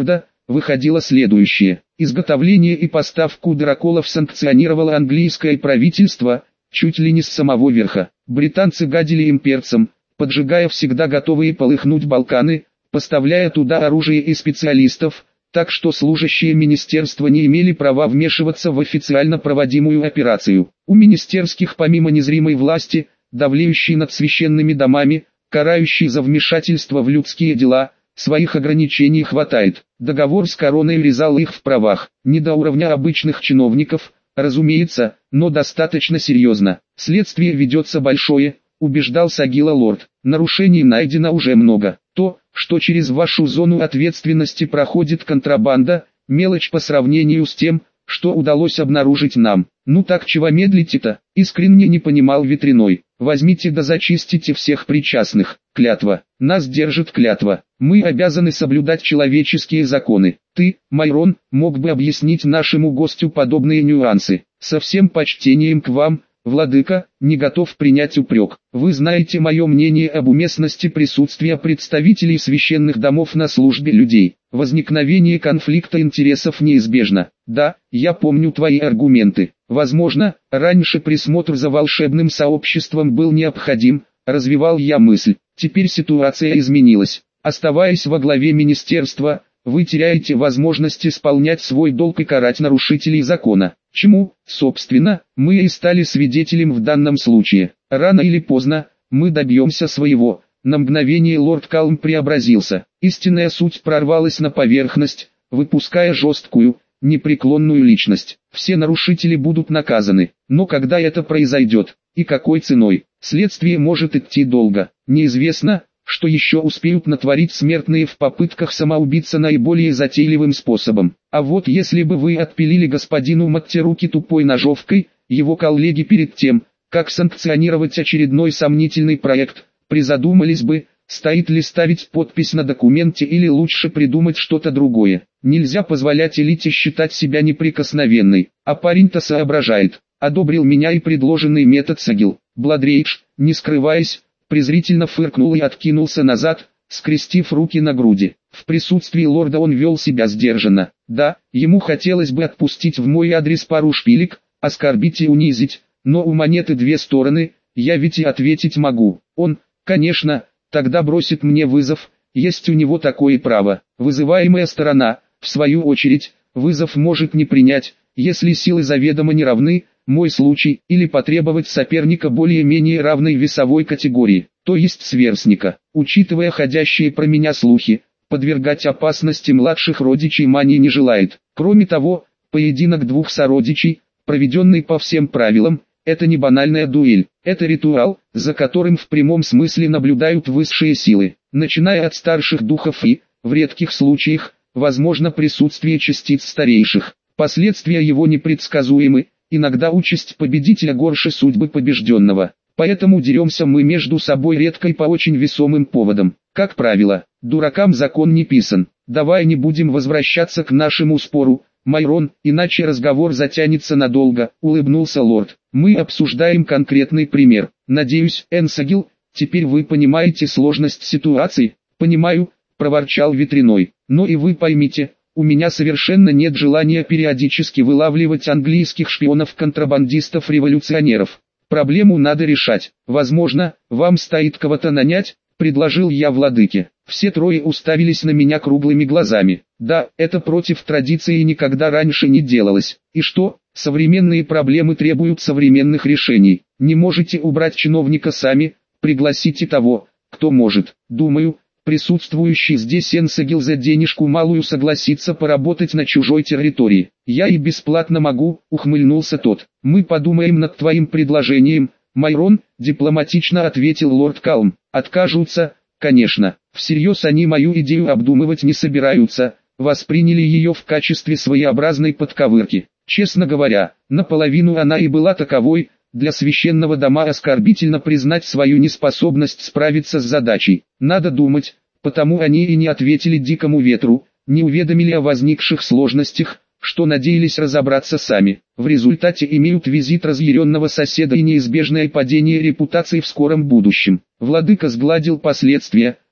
выходило следующее. Изготовление и поставку драколов санкционировало английское правительство, чуть ли не с самого верха. Британцы гадили им перцем, поджигая всегда готовые полыхнуть Балканы, поставляя туда оружие и специалистов, так что служащие министерства не имели права вмешиваться в официально проводимую операцию. У министерских помимо незримой власти, давлеющей над священными домами, карающей за вмешательство в людские дела, своих ограничений хватает. Договор с короной резал их в правах, не до уровня обычных чиновников, разумеется, но достаточно серьезно. Следствие ведется большое, убеждал Сагила лорд. Нарушений найдено уже много. То, что через вашу зону ответственности проходит контрабанда, мелочь по сравнению с тем, что удалось обнаружить нам. Ну так чего медлите-то? Искренне не понимал Ветряной. Возьмите да зачистите всех причастных. Клятва. Нас держит клятва. Мы обязаны соблюдать человеческие законы. Ты, Майрон, мог бы объяснить нашему гостю подобные нюансы. Со всем почтением к вам, владыка, не готов принять упрек. Вы знаете мое мнение об уместности присутствия представителей священных домов на службе людей. Возникновение конфликта интересов неизбежно. Да, я помню твои аргументы. Возможно, раньше присмотр за волшебным сообществом был необходим, развивал я мысль. Теперь ситуация изменилась. Оставаясь во главе министерства, вы теряете возможность исполнять свой долг и карать нарушителей закона. Чему, собственно, мы и стали свидетелем в данном случае. Рано или поздно, мы добьемся своего. На мгновение лорд Калм преобразился. Истинная суть прорвалась на поверхность, выпуская жесткую, непреклонную личность. Все нарушители будут наказаны. Но когда это произойдет, и какой ценой, следствие может идти долго. Неизвестно, что еще успеют натворить смертные в попытках самоубиться наиболее затейливым способом. А вот если бы вы отпилили господину Матте руки тупой ножовкой, его коллеги перед тем, как санкционировать очередной сомнительный проект, призадумались бы, стоит ли ставить подпись на документе или лучше придумать что-то другое. Нельзя позволять элите считать себя неприкосновенной, а парень-то соображает. Одобрил меня и предложенный метод Сагил. Бладрейдж, не скрываясь, презрительно фыркнул и откинулся назад, скрестив руки на груди. В присутствии лорда он вел себя сдержанно. Да, ему хотелось бы отпустить в мой адрес пару шпилек, оскорбить и унизить, но у монеты две стороны, я ведь и ответить могу. Он, конечно, тогда бросит мне вызов, есть у него такое право. Вызываемая сторона, в свою очередь, вызов может не принять, если силы заведомо не равны, мой случай, или потребовать соперника более-менее равной весовой категории, то есть сверстника. Учитывая ходящие про меня слухи, подвергать опасности младших родичей Мани не желает. Кроме того, поединок двух сородичей, проведенный по всем правилам, это не банальная дуэль, это ритуал, за которым в прямом смысле наблюдают высшие силы, начиная от старших духов и, в редких случаях, возможно присутствие частиц старейших. Последствия его непредсказуемы. Иногда участь победителя горше судьбы побежденного, поэтому деремся мы между собой редко и по очень весомым поводам. Как правило, дуракам закон не писан. Давай не будем возвращаться к нашему спору, Майрон, иначе разговор затянется надолго, улыбнулся лорд. Мы обсуждаем конкретный пример. Надеюсь, Энсагил, теперь вы понимаете сложность ситуации? Понимаю, проворчал Ветряной, но и вы поймите, у меня совершенно нет желания периодически вылавливать английских шпионов-контрабандистов-революционеров. Проблему надо решать. Возможно, вам стоит кого-то нанять, предложил я владыке. Все трое уставились на меня круглыми глазами. Да, это против традиции и никогда раньше не делалось. И что, современные проблемы требуют современных решений. Не можете убрать чиновника сами, пригласите того, кто может. Думаю, присутствующий здесь Энсагил за денежку малую согласится поработать на чужой территории. Я и бесплатно могу, ухмыльнулся тот. Мы подумаем над твоим предложением, Майрон, дипломатично ответил лорд Калм. Откажутся, конечно. Всерьез они мою идею обдумывать не собираются, восприняли ее в качестве своеобразной подковырки. Честно говоря, наполовину она и была таковой. Для священного дома оскорбительно признать свою неспособность справиться с задачей. Надо думать, потому они и не ответили дикому ветру, не уведомили о возникших сложностях, что надеялись разобраться сами. В результате имеют визит разъяренного соседа и неизбежное падение репутации в скором будущем. Владыка сгладил последствия,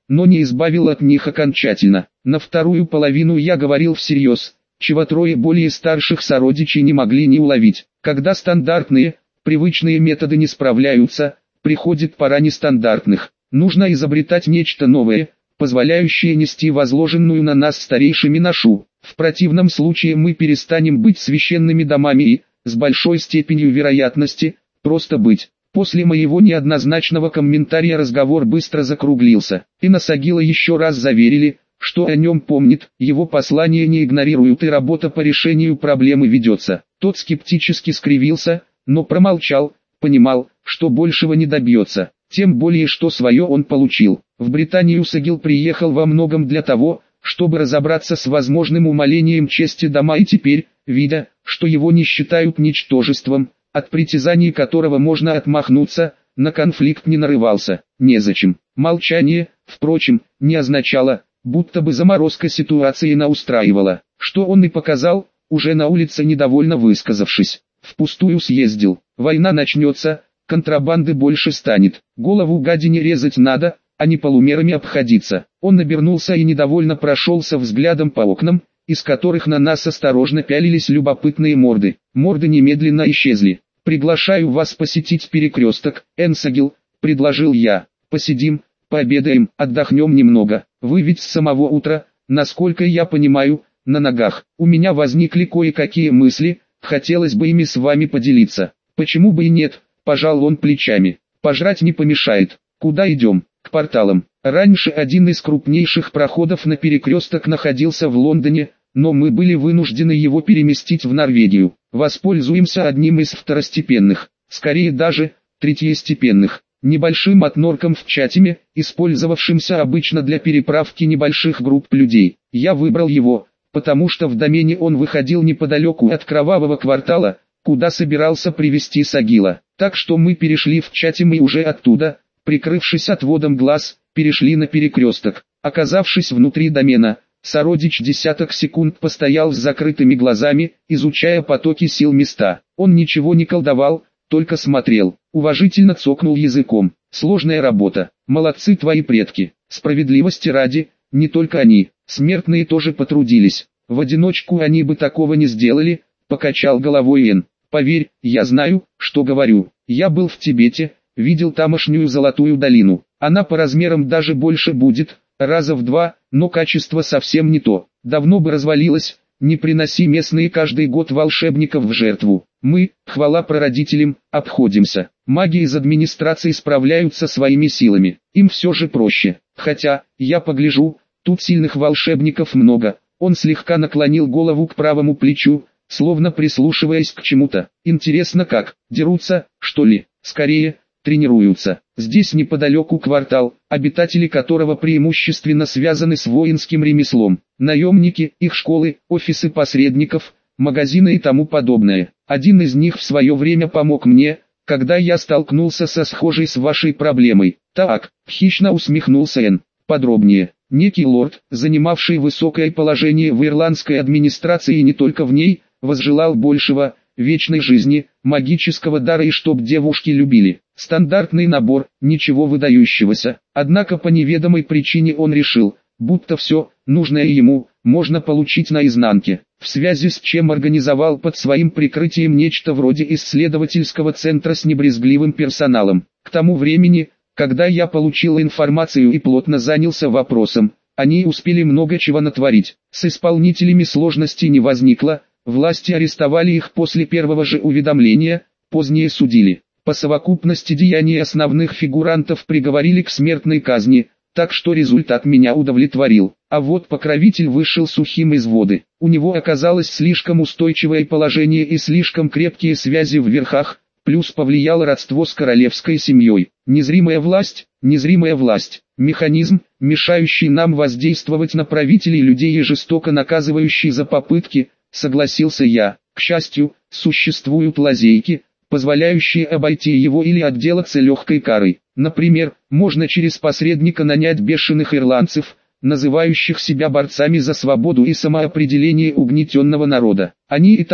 но не избавил от них окончательно. На вторую половину я говорил всерьез, чего трое более старших сородичей не могли не уловить. Когда стандартные, привычные методы не справляются, приходит пора нестандартных. Нужно изобретать нечто новое, позволяющее нести возложенную на нас старейшими ношу. В противном случае мы перестанем быть священными домами и, с большой степенью вероятности, просто быть. После моего неоднозначного комментария разговор быстро закруглился, и Насагила еще раз заверили, что о нем помнит, его послания не игнорируют и работа по решению проблемы ведется. Тот скептически скривился, но промолчал, понимал, что большего не добьется, тем более что свое он получил. В Британию Сагил приехал во многом для того, чтобы разобраться с возможным умалением чести дома, и теперь, видя, что его не считают ничтожеством, от притязаний которого можно отмахнуться, на конфликт не нарывался. Незачем. Молчание, впрочем, не означало, будто бы заморозка ситуации наустраивала, что он и показал, уже на улице недовольно высказавшись. Впустую съездил. Война начнется, контрабанды больше станет. Голову гадине резать надо, а не полумерами обходиться. Он обернулся и недовольно прошелся взглядом по окнам, из которых на нас осторожно пялились любопытные морды. Морды немедленно исчезли. «Приглашаю вас посетить перекресток, Энсагил», — предложил я. «Посидим, пообедаем, отдохнем немного. Вы ведь с самого утра, насколько я понимаю, на ногах. У меня возникли кое-какие мысли, хотелось бы ими с вами поделиться». «Почему бы и нет?» — пожал он плечами. «Пожрать не помешает. Куда идем?» «К порталам». Раньше один из крупнейших проходов на перекресток находился в Лондоне, но мы были вынуждены его переместить в Норвегию. Воспользуемся одним из второстепенных, скорее даже, третьестепенных, небольшим отнорком в Чатиме, использовавшимся обычно для переправки небольших групп людей. Я выбрал его, потому что в домене он выходил неподалеку от кровавого квартала, куда собирался привести Сагила. Так что мы перешли в Чатим и уже оттуда, прикрывшись отводом глаз, перешли на перекресток. Оказавшись внутри домена, сородич десяток секунд постоял с закрытыми глазами, изучая потоки сил места. Он ничего не колдовал, только смотрел, уважительно цокнул языком. Сложная работа, молодцы твои предки. Справедливости ради, не только они, смертные тоже потрудились. В одиночку они бы такого не сделали, покачал головой Эн. Поверь, я знаю, что говорю. Я был в Тибете, видел тамошнюю золотую долину. Она по размерам даже больше будет, раза в два, но качество совсем не то. Давно бы развалилось, не приноси местные каждый год волшебников в жертву. Мы, хвала прародителям, обходимся. Маги из администрации справляются своими силами. Им все же проще. Хотя, я погляжу, тут сильных волшебников много. Он слегка наклонил голову к правому плечу, словно прислушиваясь к чему-то. Интересно как, дерутся, что ли? Скорее, тренируются. Здесь неподалеку квартал, обитатели которого преимущественно связаны с воинским ремеслом. Наемники, их школы, офисы посредников, магазины и тому подобное. Один из них в свое время помог мне, когда я столкнулся со схожей с вашей проблемой. Так, хищно усмехнулся Эн. Подробнее. Некий лорд, занимавший высокое положение в ирландской администрации и не только в ней, возжелал большего, вечной жизни, магического дара и чтоб девушки любили. Стандартный набор, ничего выдающегося. Однако по неведомой причине он решил, будто все, нужное ему, можно получить наизнанке. В связи с чем организовал под своим прикрытием нечто вроде исследовательского центра с небрезгливым персоналом. К тому времени, когда я получил информацию и плотно занялся вопросом, они успели много чего натворить. С исполнителями сложностей не возникло, власти арестовали их после первого же уведомления, позднее судили. По совокупности деяний основных фигурантов приговорили к смертной казни, так что результат меня удовлетворил. А вот покровитель вышел сухим из воды. У него оказалось слишком устойчивое положение и слишком крепкие связи в верхах, плюс повлияло родство с королевской семьей. Незримая власть, незримая власть, механизм, мешающий нам воздействовать на правителей людей и жестоко наказывающий за попытки, согласился я. К счастью, существуют лазейки, позволяющие обойти его или отделаться легкой карой. Например, можно через посредника нанять бешеных ирландцев, называющих себя борцами за свободу и самоопределение угнетенного народа. Они и так,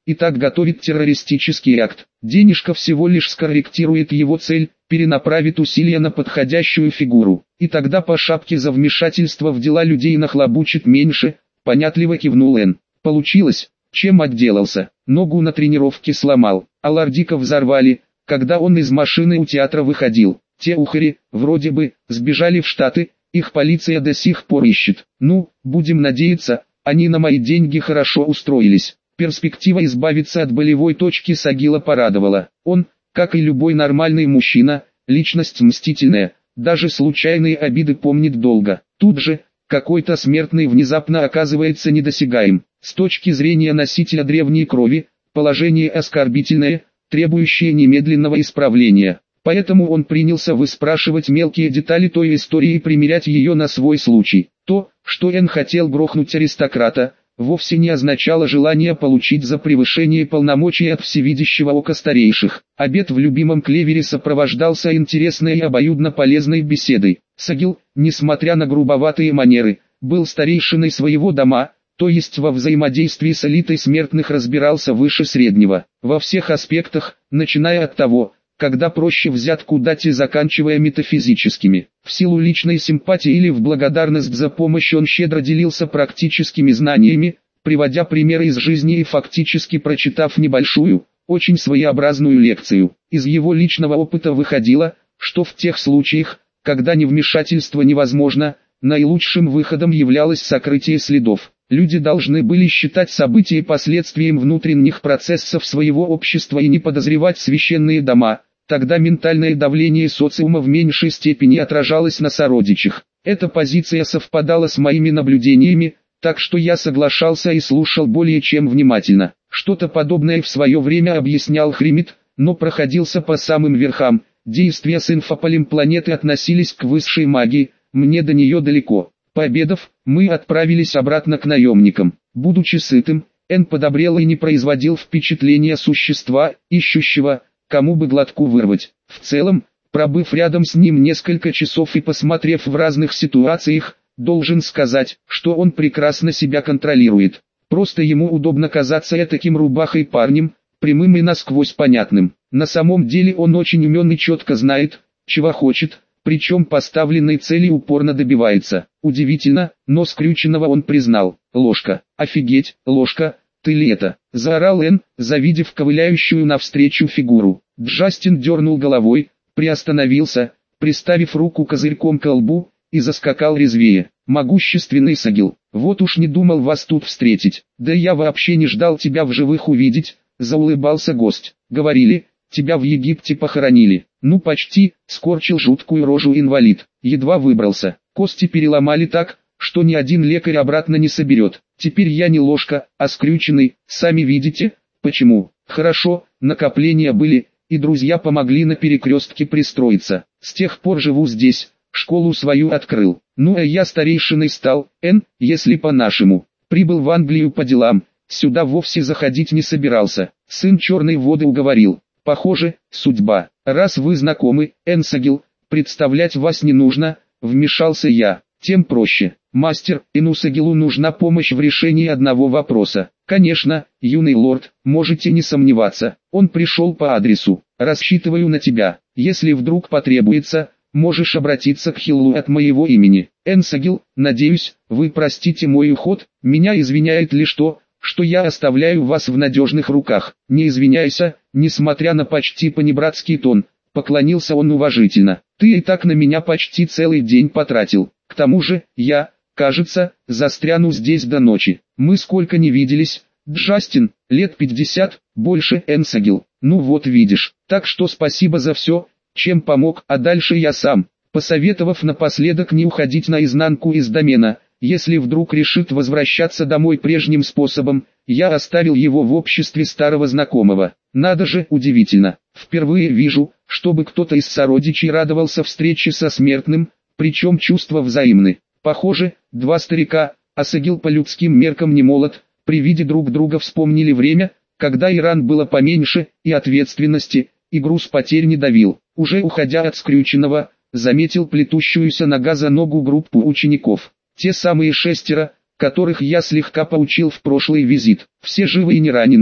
и так готовит террористический акт. Денежка всего лишь скорректирует его цель, перенаправит усилия на подходящую фигуру, и тогда по шапке за вмешательство в дела людей нахлобучит меньше, понятливо кивнул Н. Получилось, чем отделался, ногу на тренировке сломал, а Лардика взорвали, когда он из машины у театра выходил. Те ухари, вроде бы, сбежали в Штаты, их полиция до сих пор ищет. Ну, будем надеяться, они на мои деньги хорошо устроились. Перспектива избавиться от болевой точки Сагила порадовала. Он, как и любой нормальный мужчина, личность мстительная, даже случайные обиды помнит долго. Тут же, какой-то смертный внезапно оказывается недосягаем. С точки зрения носителя древней крови, положение оскорбительное, требующее немедленного исправления. Поэтому он принялся выспрашивать мелкие детали той истории и примерять ее на свой случай. То, что Н хотел грохнуть аристократа, вовсе не означало желание получить за превышение полномочий от всевидящего ока старейших. Обед в любимом клевере сопровождался интересной и обоюдно полезной беседой. Сагил, несмотря на грубоватые манеры, был старейшиной своего дома, то есть во взаимодействии с элитой смертных разбирался выше среднего. Во всех аспектах, начиная от того, когда проще взятку дать и заканчивая метафизическими. В силу личной симпатии или в благодарность за помощь он щедро делился практическими знаниями, приводя примеры из жизни и фактически прочитав небольшую, очень своеобразную лекцию. Из его личного опыта выходило, что в тех случаях, когда невмешательство невозможно, наилучшим выходом являлось сокрытие следов. Люди должны были считать события последствием внутренних процессов своего общества и не подозревать священные дома, тогда ментальное давление социума в меньшей степени отражалось на сородичах. Эта позиция совпадала с моими наблюдениями, так что я соглашался и слушал более чем внимательно. Что-то подобное в свое время объяснял Хримит, но проходился по самым верхам. Действия с инфополем планеты относились к высшей магии, мне до нее далеко. Пообедав, мы отправились обратно к наемникам. Будучи сытым, Н подобрел и не производил впечатления существа, ищущего, кому бы глотку вырвать. В целом, пробыв рядом с ним несколько часов и посмотрев в разных ситуациях, должен сказать, что он прекрасно себя контролирует. Просто ему удобно казаться этаким рубахой парнем, прямым и насквозь понятным. На самом деле он очень умен и четко знает, чего хочет, причем поставленной цели упорно добивается. Удивительно, но скрюченного он признал. «Ложка, офигеть, Ложка, ты ли это?» — заорал Эн, завидев ковыляющую навстречу фигуру. Джастин дернул головой, приостановился, приставив руку козырьком к лбу, и заскакал резвее. «Могущественный Сагил, вот уж не думал вас тут встретить. Да я вообще не ждал тебя в живых увидеть», — заулыбался гость. «Говорили, тебя в Египте похоронили». «Ну почти», — скорчил жуткую рожу инвалид. «Едва выбрался. Кости переломали так, что ни один лекарь обратно не соберет. Теперь я не Ложка, а скрюченный, сами видите, почему?» «Хорошо, накопления были, и друзья помогли на перекрестке пристроиться. С тех пор живу здесь, школу свою открыл. Ну а я старейшиной стал, Н, если по-нашему. Прибыл в Англию по делам, сюда вовсе заходить не собирался. Сын черной воды уговорил. Похоже, судьба. Раз вы знакомы, Н. Сагил, представлять вас не нужно, вмешался я. Тем проще. Мастер, Ину Сагилу нужна помощь в решении одного вопроса. Конечно, юный лорд, можете не сомневаться. Он пришел по адресу. Рассчитываю на тебя. Если вдруг потребуется, можешь обратиться к Хиллу от моего имени. Эн Сагил, надеюсь, вы простите мой уход. Меня извиняет лишь то, что я оставляю вас в надежных руках. Не извиняйся, несмотря на почти понебратский тон, поклонился он уважительно. Ты и так на меня почти целый день потратил. К тому же, я, кажется, застряну здесь до ночи. Мы сколько не виделись, Джастин, лет пятьдесят, больше, Эн Сагил. Ну вот видишь, так что спасибо за все, чем помог, а дальше я сам. Посоветовав напоследок не уходить наизнанку из домена, если вдруг решит возвращаться домой прежним способом, я оставил его в обществе старого знакомого. Надо же, удивительно, впервые вижу, чтобы кто-то из сородичей радовался встрече со смертным, причем чувства взаимны. Похоже, два старика, а Сагил по людским меркам не молод, при виде друг друга вспомнили время, когда Иран было поменьше, и ответственности, и груз потерь не давил. Уже уходя от скрюченного, заметил плетущуюся нога за ногу группу учеников. Те самые шестеро, которых я слегка поучил в прошлый визит. Все живы и не ранены,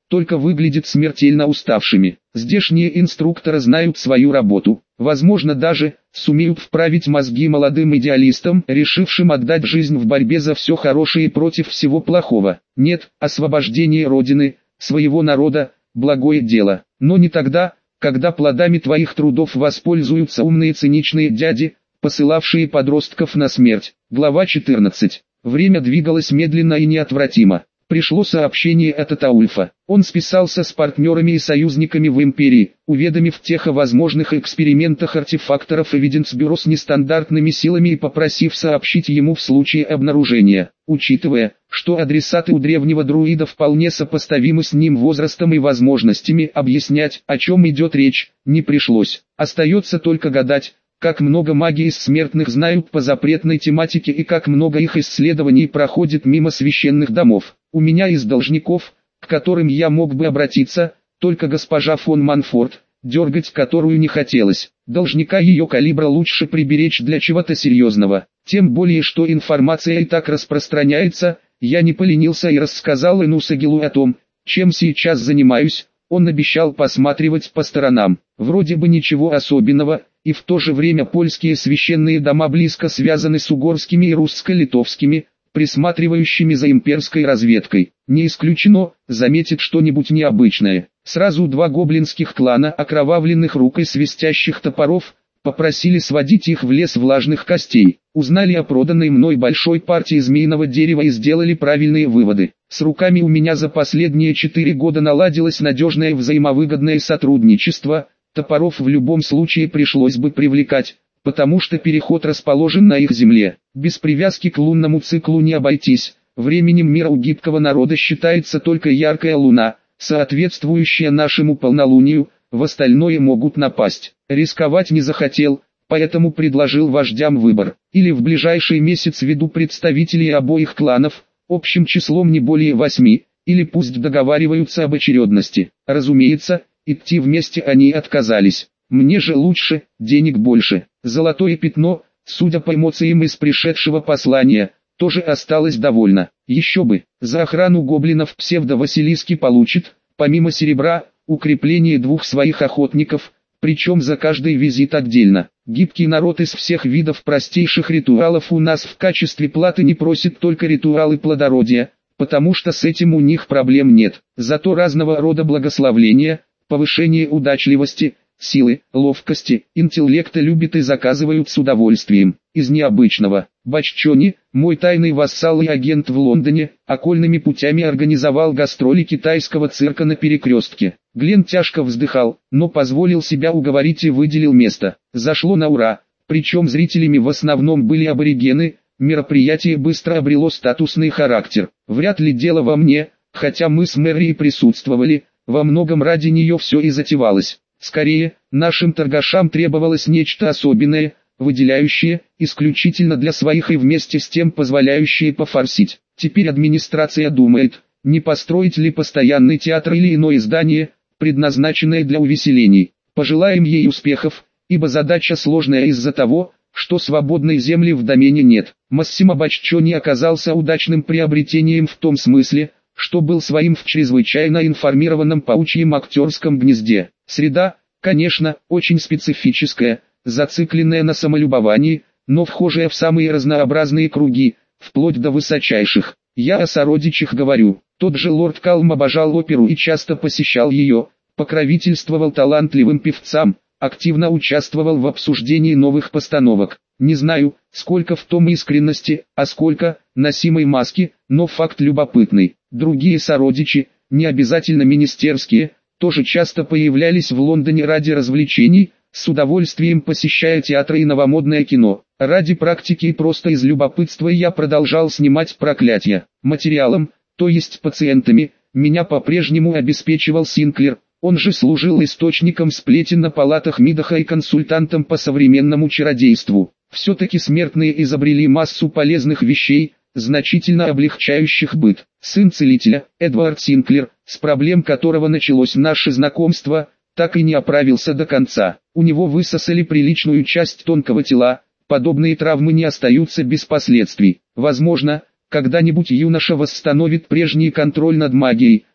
только выглядят смертельно уставшими. Здешние инструкторы знают свою работу, возможно даже, сумеют вправить мозги молодым идеалистам, решившим отдать жизнь в борьбе за все хорошее и против всего плохого. Нет, освобождение Родины, своего народа, благое дело, но не тогда, когда плодами твоих трудов воспользуются умные циничные дяди, посылавшие подростков на смерть. Глава четырнадцать. Время двигалось медленно и неотвратимо. Пришло сообщение от Атаульфа. Он списался с партнерами и союзниками в империи, уведомив тех о возможных экспериментах артефакторов Эвиденс-бюро с нестандартными силами и попросив сообщить ему в случае обнаружения. Учитывая, что адресаты у древнего друида вполне сопоставимы с ним возрастом и возможностями, объяснять, о чем идет речь, не пришлось. Остается только гадать, как много маги из смертных знают по запретной тематике и как много их исследований проходит мимо священных домов. У меня из должников, к которым я мог бы обратиться, только госпожа фон Манфорд, дергать которую не хотелось. Должника ее калибра лучше приберечь для чего-то серьезного. Тем более, что информация и так распространяется, я не поленился и рассказал Энусагилу о том, чем сейчас занимаюсь. Он обещал посматривать по сторонам. Вроде бы ничего особенного, и в то же время польские священные дома близко связаны с угорскими и русско-литовскими, присматривающими за имперской разведкой. Не исключено, заметит что-нибудь необычное. Сразу два гоблинских клана окровавленных рук и свистящих топоров попросили сводить их в лес влажных костей. Узнали о проданной мной большой партии змеиного дерева и сделали правильные выводы. С руками у меня за последние четыре года наладилось надежное взаимовыгодное сотрудничество. Топоров в любом случае пришлось бы привлекать, потому что переход расположен на их земле. Без привязки к лунному циклу не обойтись. Временем мира у гибкого народа считается только яркая луна, соответствующая нашему полнолунию, в остальное могут напасть. Рисковать не захотел, поэтому предложил вождям выбор. Или в ближайший месяц веду представителей обоих кланов, общим числом не более восьми, или пусть договариваются об очередности. Разумеется, идти вместе они отказались. Мне же лучше, денег больше. Золотое пятно, судя по эмоциям из пришедшего послания, тоже осталось довольно. Еще бы, за охрану гоблинов псевдо-Василиски получит, помимо серебра, укрепление двух своих охотников, причем за каждый визит отдельно. Гибкий народ из всех видов простейших ритуалов у нас в качестве платы не просит только ритуалы плодородия, потому что с этим у них проблем нет. Зато разного рода благословления, повышение удачливости, силы, ловкости, интеллекта любят и заказывают с удовольствием. Из необычного, Баччони, мой тайный вассал и агент в Лондоне, окольными путями организовал гастроли китайского цирка на перекрестке. Глен тяжко вздыхал, но позволил себя уговорить и выделил место. Зашло на ура, причем зрителями в основном были аборигены. Мероприятие быстро обрело статусный характер. Вряд ли дело во мне, хотя мы с Мэри присутствовали, во многом ради нее все и затевалось. Скорее, нашим торгашам требовалось нечто особенное, выделяющее, исключительно для своих и вместе с тем позволяющее пофорсить. Теперь администрация думает, не построить ли постоянный театр или иное здание, предназначенное для увеселений. Пожелаем ей успехов, ибо задача сложная из-за того, что свободной земли в домене нет. Массимо Баччони оказался удачным приобретением в том смысле, что был своим в чрезвычайно информированном паучьем актерском гнезде. Среда, конечно, очень специфическая, зацикленная на самолюбовании, но вхожая в самые разнообразные круги, вплоть до высочайших. Я о сородичах говорю. Тот же лорд Калм обожал оперу и часто посещал ее, покровительствовал талантливым певцам, активно участвовал в обсуждении новых постановок. Не знаю, сколько в том искренности, а сколько носимой маски, но факт любопытный. Другие сородичи, не обязательно министерские, тоже часто появлялись в Лондоне ради развлечений, с удовольствием посещая театры и новомодное кино. Ради практики и просто из любопытства я продолжал снимать «Проклятье». Материалом, то есть пациентами, меня по-прежнему обеспечивал Синклер. Он же служил источником сплетен на палатах Мидаха и консультантом по современному чародейству. Все-таки смертные изобрели массу полезных вещей, значительно облегчающих быт. Сын целителя, Эдвард Синклер, с проблем которого началось наше знакомство, так и не оправился до конца. У него высосали приличную часть тонкого тела, подобные травмы не остаются без последствий. Возможно, когда-нибудь юноша восстановит прежний контроль над магией,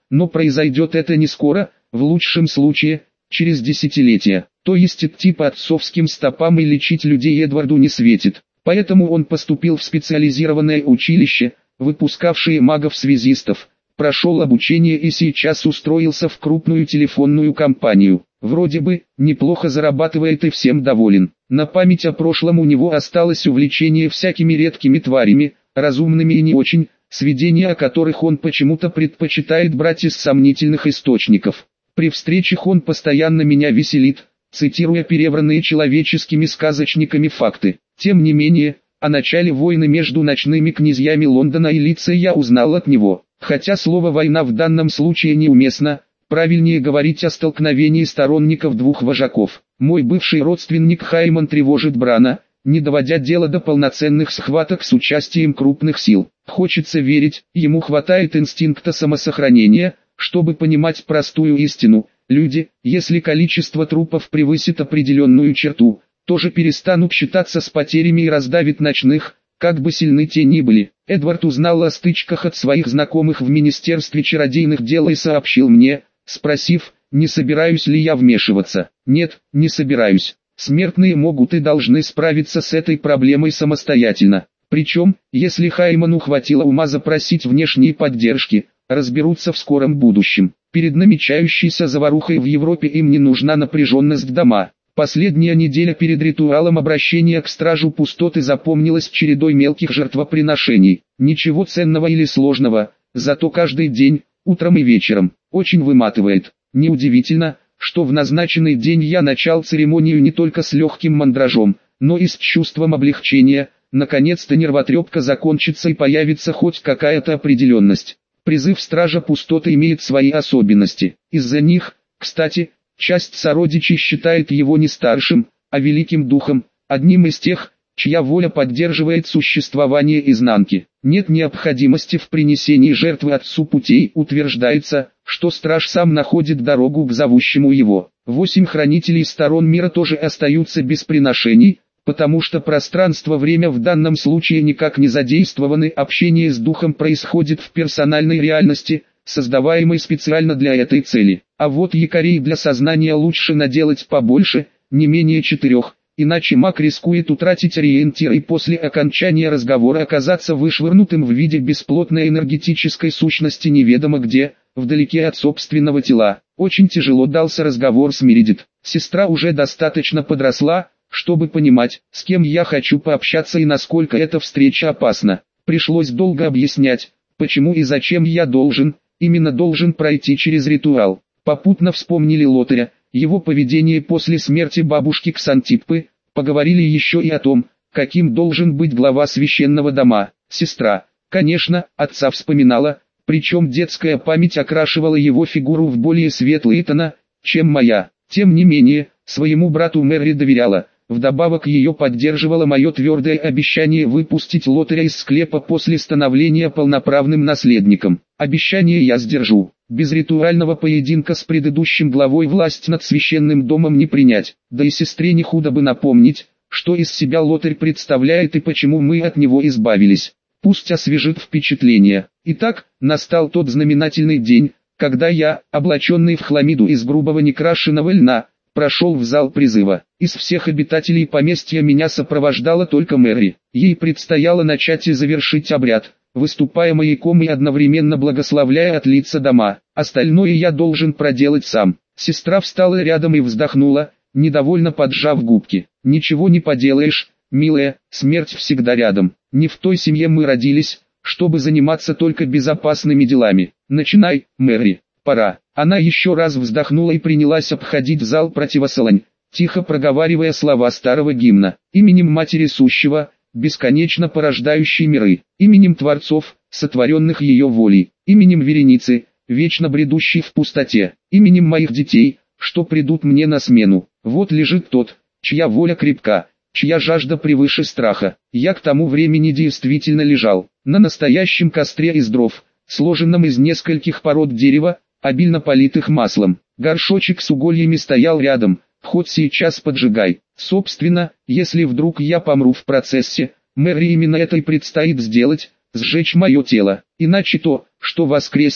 но произойдет это не скоро, в лучшем случае, через десятилетия. То есть идти по отцовским стопам и лечить людей Эдварду не светит. Поэтому он поступил в специализированное училище, выпускавшее магов-связистов, прошел обучение и сейчас устроился в крупную телефонную компанию. Вроде бы, неплохо зарабатывает и всем доволен. На память о прошлом у него осталось увлечение всякими редкими тварями, разумными и не очень, сведения о которых он почему-то предпочитает брать из сомнительных источников. При встречах он постоянно меня веселит, цитируя перевранные человеческими сказочниками факты. Тем не менее, о начале войны между ночными князьями Лондона и Лидса я узнал от него. Хотя слово «война» в данном случае неуместно, правильнее говорить о столкновении сторонников двух вожаков. Мой бывший родственник Хайман тревожит Брана, не доводя дело до полноценных схваток с участием крупных сил. Хочется верить, ему хватает инстинкта самосохранения, чтобы понимать простую истину. Люди, если количество трупов превысит определенную черту, тоже перестанут считаться с потерями и раздавят ночных, как бы сильны те ни были. Эдвард узнал о стычках от своих знакомых в Министерстве чародейных дел и сообщил мне, спросив, не собираюсь ли я вмешиваться. Нет, не собираюсь. Смертные могут и должны справиться с этой проблемой самостоятельно. Причем, если Хайману хватило ума запросить внешней поддержки, разберутся в скором будущем. Перед намечающейся заварухой в Европе им не нужна напряженность дома. Последняя неделя перед ритуалом обращения к стражу пустоты запомнилась чередой мелких жертвоприношений. Ничего ценного или сложного, зато каждый день, утром и вечером, очень выматывает. Неудивительно, что в назначенный день я начал церемонию не только с легким мандражом, но и с чувством облегчения. Наконец-то нервотрепка закончится и появится хоть какая-то определенность. Призыв стража пустоты имеет свои особенности. Из-за них, кстати, часть сородичей считает его не старшим, а великим духом, одним из тех, чья воля поддерживает существование изнанки. Нет необходимости в принесении жертвы отцу путей, утверждается, что страж сам находит дорогу к зовущему его. Восемь хранителей сторон мира тоже остаются без приношений, потому что пространство-время в данном случае никак не задействованы, общение с духом происходит в персональной реальности, создаваемой специально для этой цели. А вот якорей для сознания лучше наделать побольше, не менее четырех, иначе маг рискует утратить ориентир и после окончания разговора оказаться вышвырнутым в виде бесплотной энергетической сущности неведомо где, вдалеке от собственного тела. Очень тяжело дался разговор с Мередит. Сестра уже достаточно подросла, чтобы понимать, с кем я хочу пообщаться и насколько эта встреча опасна. Пришлось долго объяснять, почему и зачем я должен, именно должен пройти через ритуал. Попутно вспомнили Лотаря, его поведение после смерти бабушки Ксантиппы, поговорили еще и о том, каким должен быть глава священного дома. Сестра, конечно, отца вспоминала, причем детская память окрашивала его фигуру в более светлые тона, чем моя. Тем не менее, своему брату Мэри доверяла. Вдобавок ее поддерживало мое твердое обещание выпустить Лотаря из склепа после становления полноправным наследником. Обещание я сдержу. Без ритуального поединка с предыдущим главой власть над священным домом не принять. Да и сестре не худо бы напомнить, что из себя Лотарь представляет и почему мы от него избавились. Пусть освежит впечатление. Итак, настал тот знаменательный день, когда я, облаченный в хламиду из грубого некрашенного льна, прошел в зал призыва. Из всех обитателей поместья меня сопровождала только Мэри. Ей предстояло начать и завершить обряд, выступая маяком и одновременно благословляя от лица дома. Остальное я должен проделать сам. Сестра встала рядом и вздохнула, недовольно поджав губки. Ничего не поделаешь, милая, смерть всегда рядом. Не в той семье мы родились, чтобы заниматься только безопасными делами. Начинай, Мэри, пора. Она еще раз вздохнула и принялась обходить зал противосолонь, тихо проговаривая слова старого гимна. Именем Матери Сущего, бесконечно порождающей миры, именем Творцов, сотворенных ее волей, именем Вереницы, вечно бредущей в пустоте, именем моих детей, что придут мне на смену. Вот лежит тот, чья воля крепка, чья жажда превыше страха. Я к тому времени действительно лежал, на настоящем костре из дров, сложенном из нескольких пород дерева, обильно политых маслом. Горшочек с угольями стоял рядом, хоть сейчас поджигай. Собственно, если вдруг я помру в процессе, Мэри именно это и предстоит сделать, сжечь мое тело. Иначе то, что воскреснет,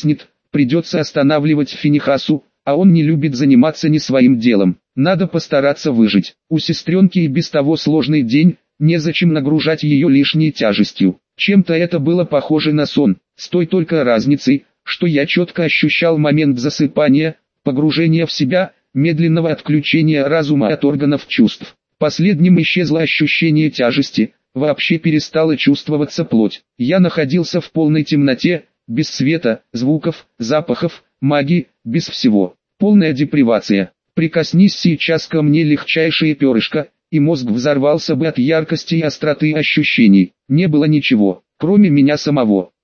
Придется останавливать Финихасу, а он не любит заниматься не своим делом. Надо постараться выжить. У сестренки и без того сложный день, незачем нагружать ее лишней тяжестью. Чем-то это было похоже на сон, с той только разницей, что я четко ощущал момент засыпания, погружения в себя, медленного отключения разума от органов чувств. Последним исчезло ощущение тяжести, вообще перестала чувствоваться плоть. Я находился в полной темноте, без света, звуков, запахов, магии, без всего. Полная депривация. Прикоснись сейчас ко мне легчайшее перышко, и мозг взорвался бы от яркости и остроты ощущений. Не было ничего, кроме меня самого.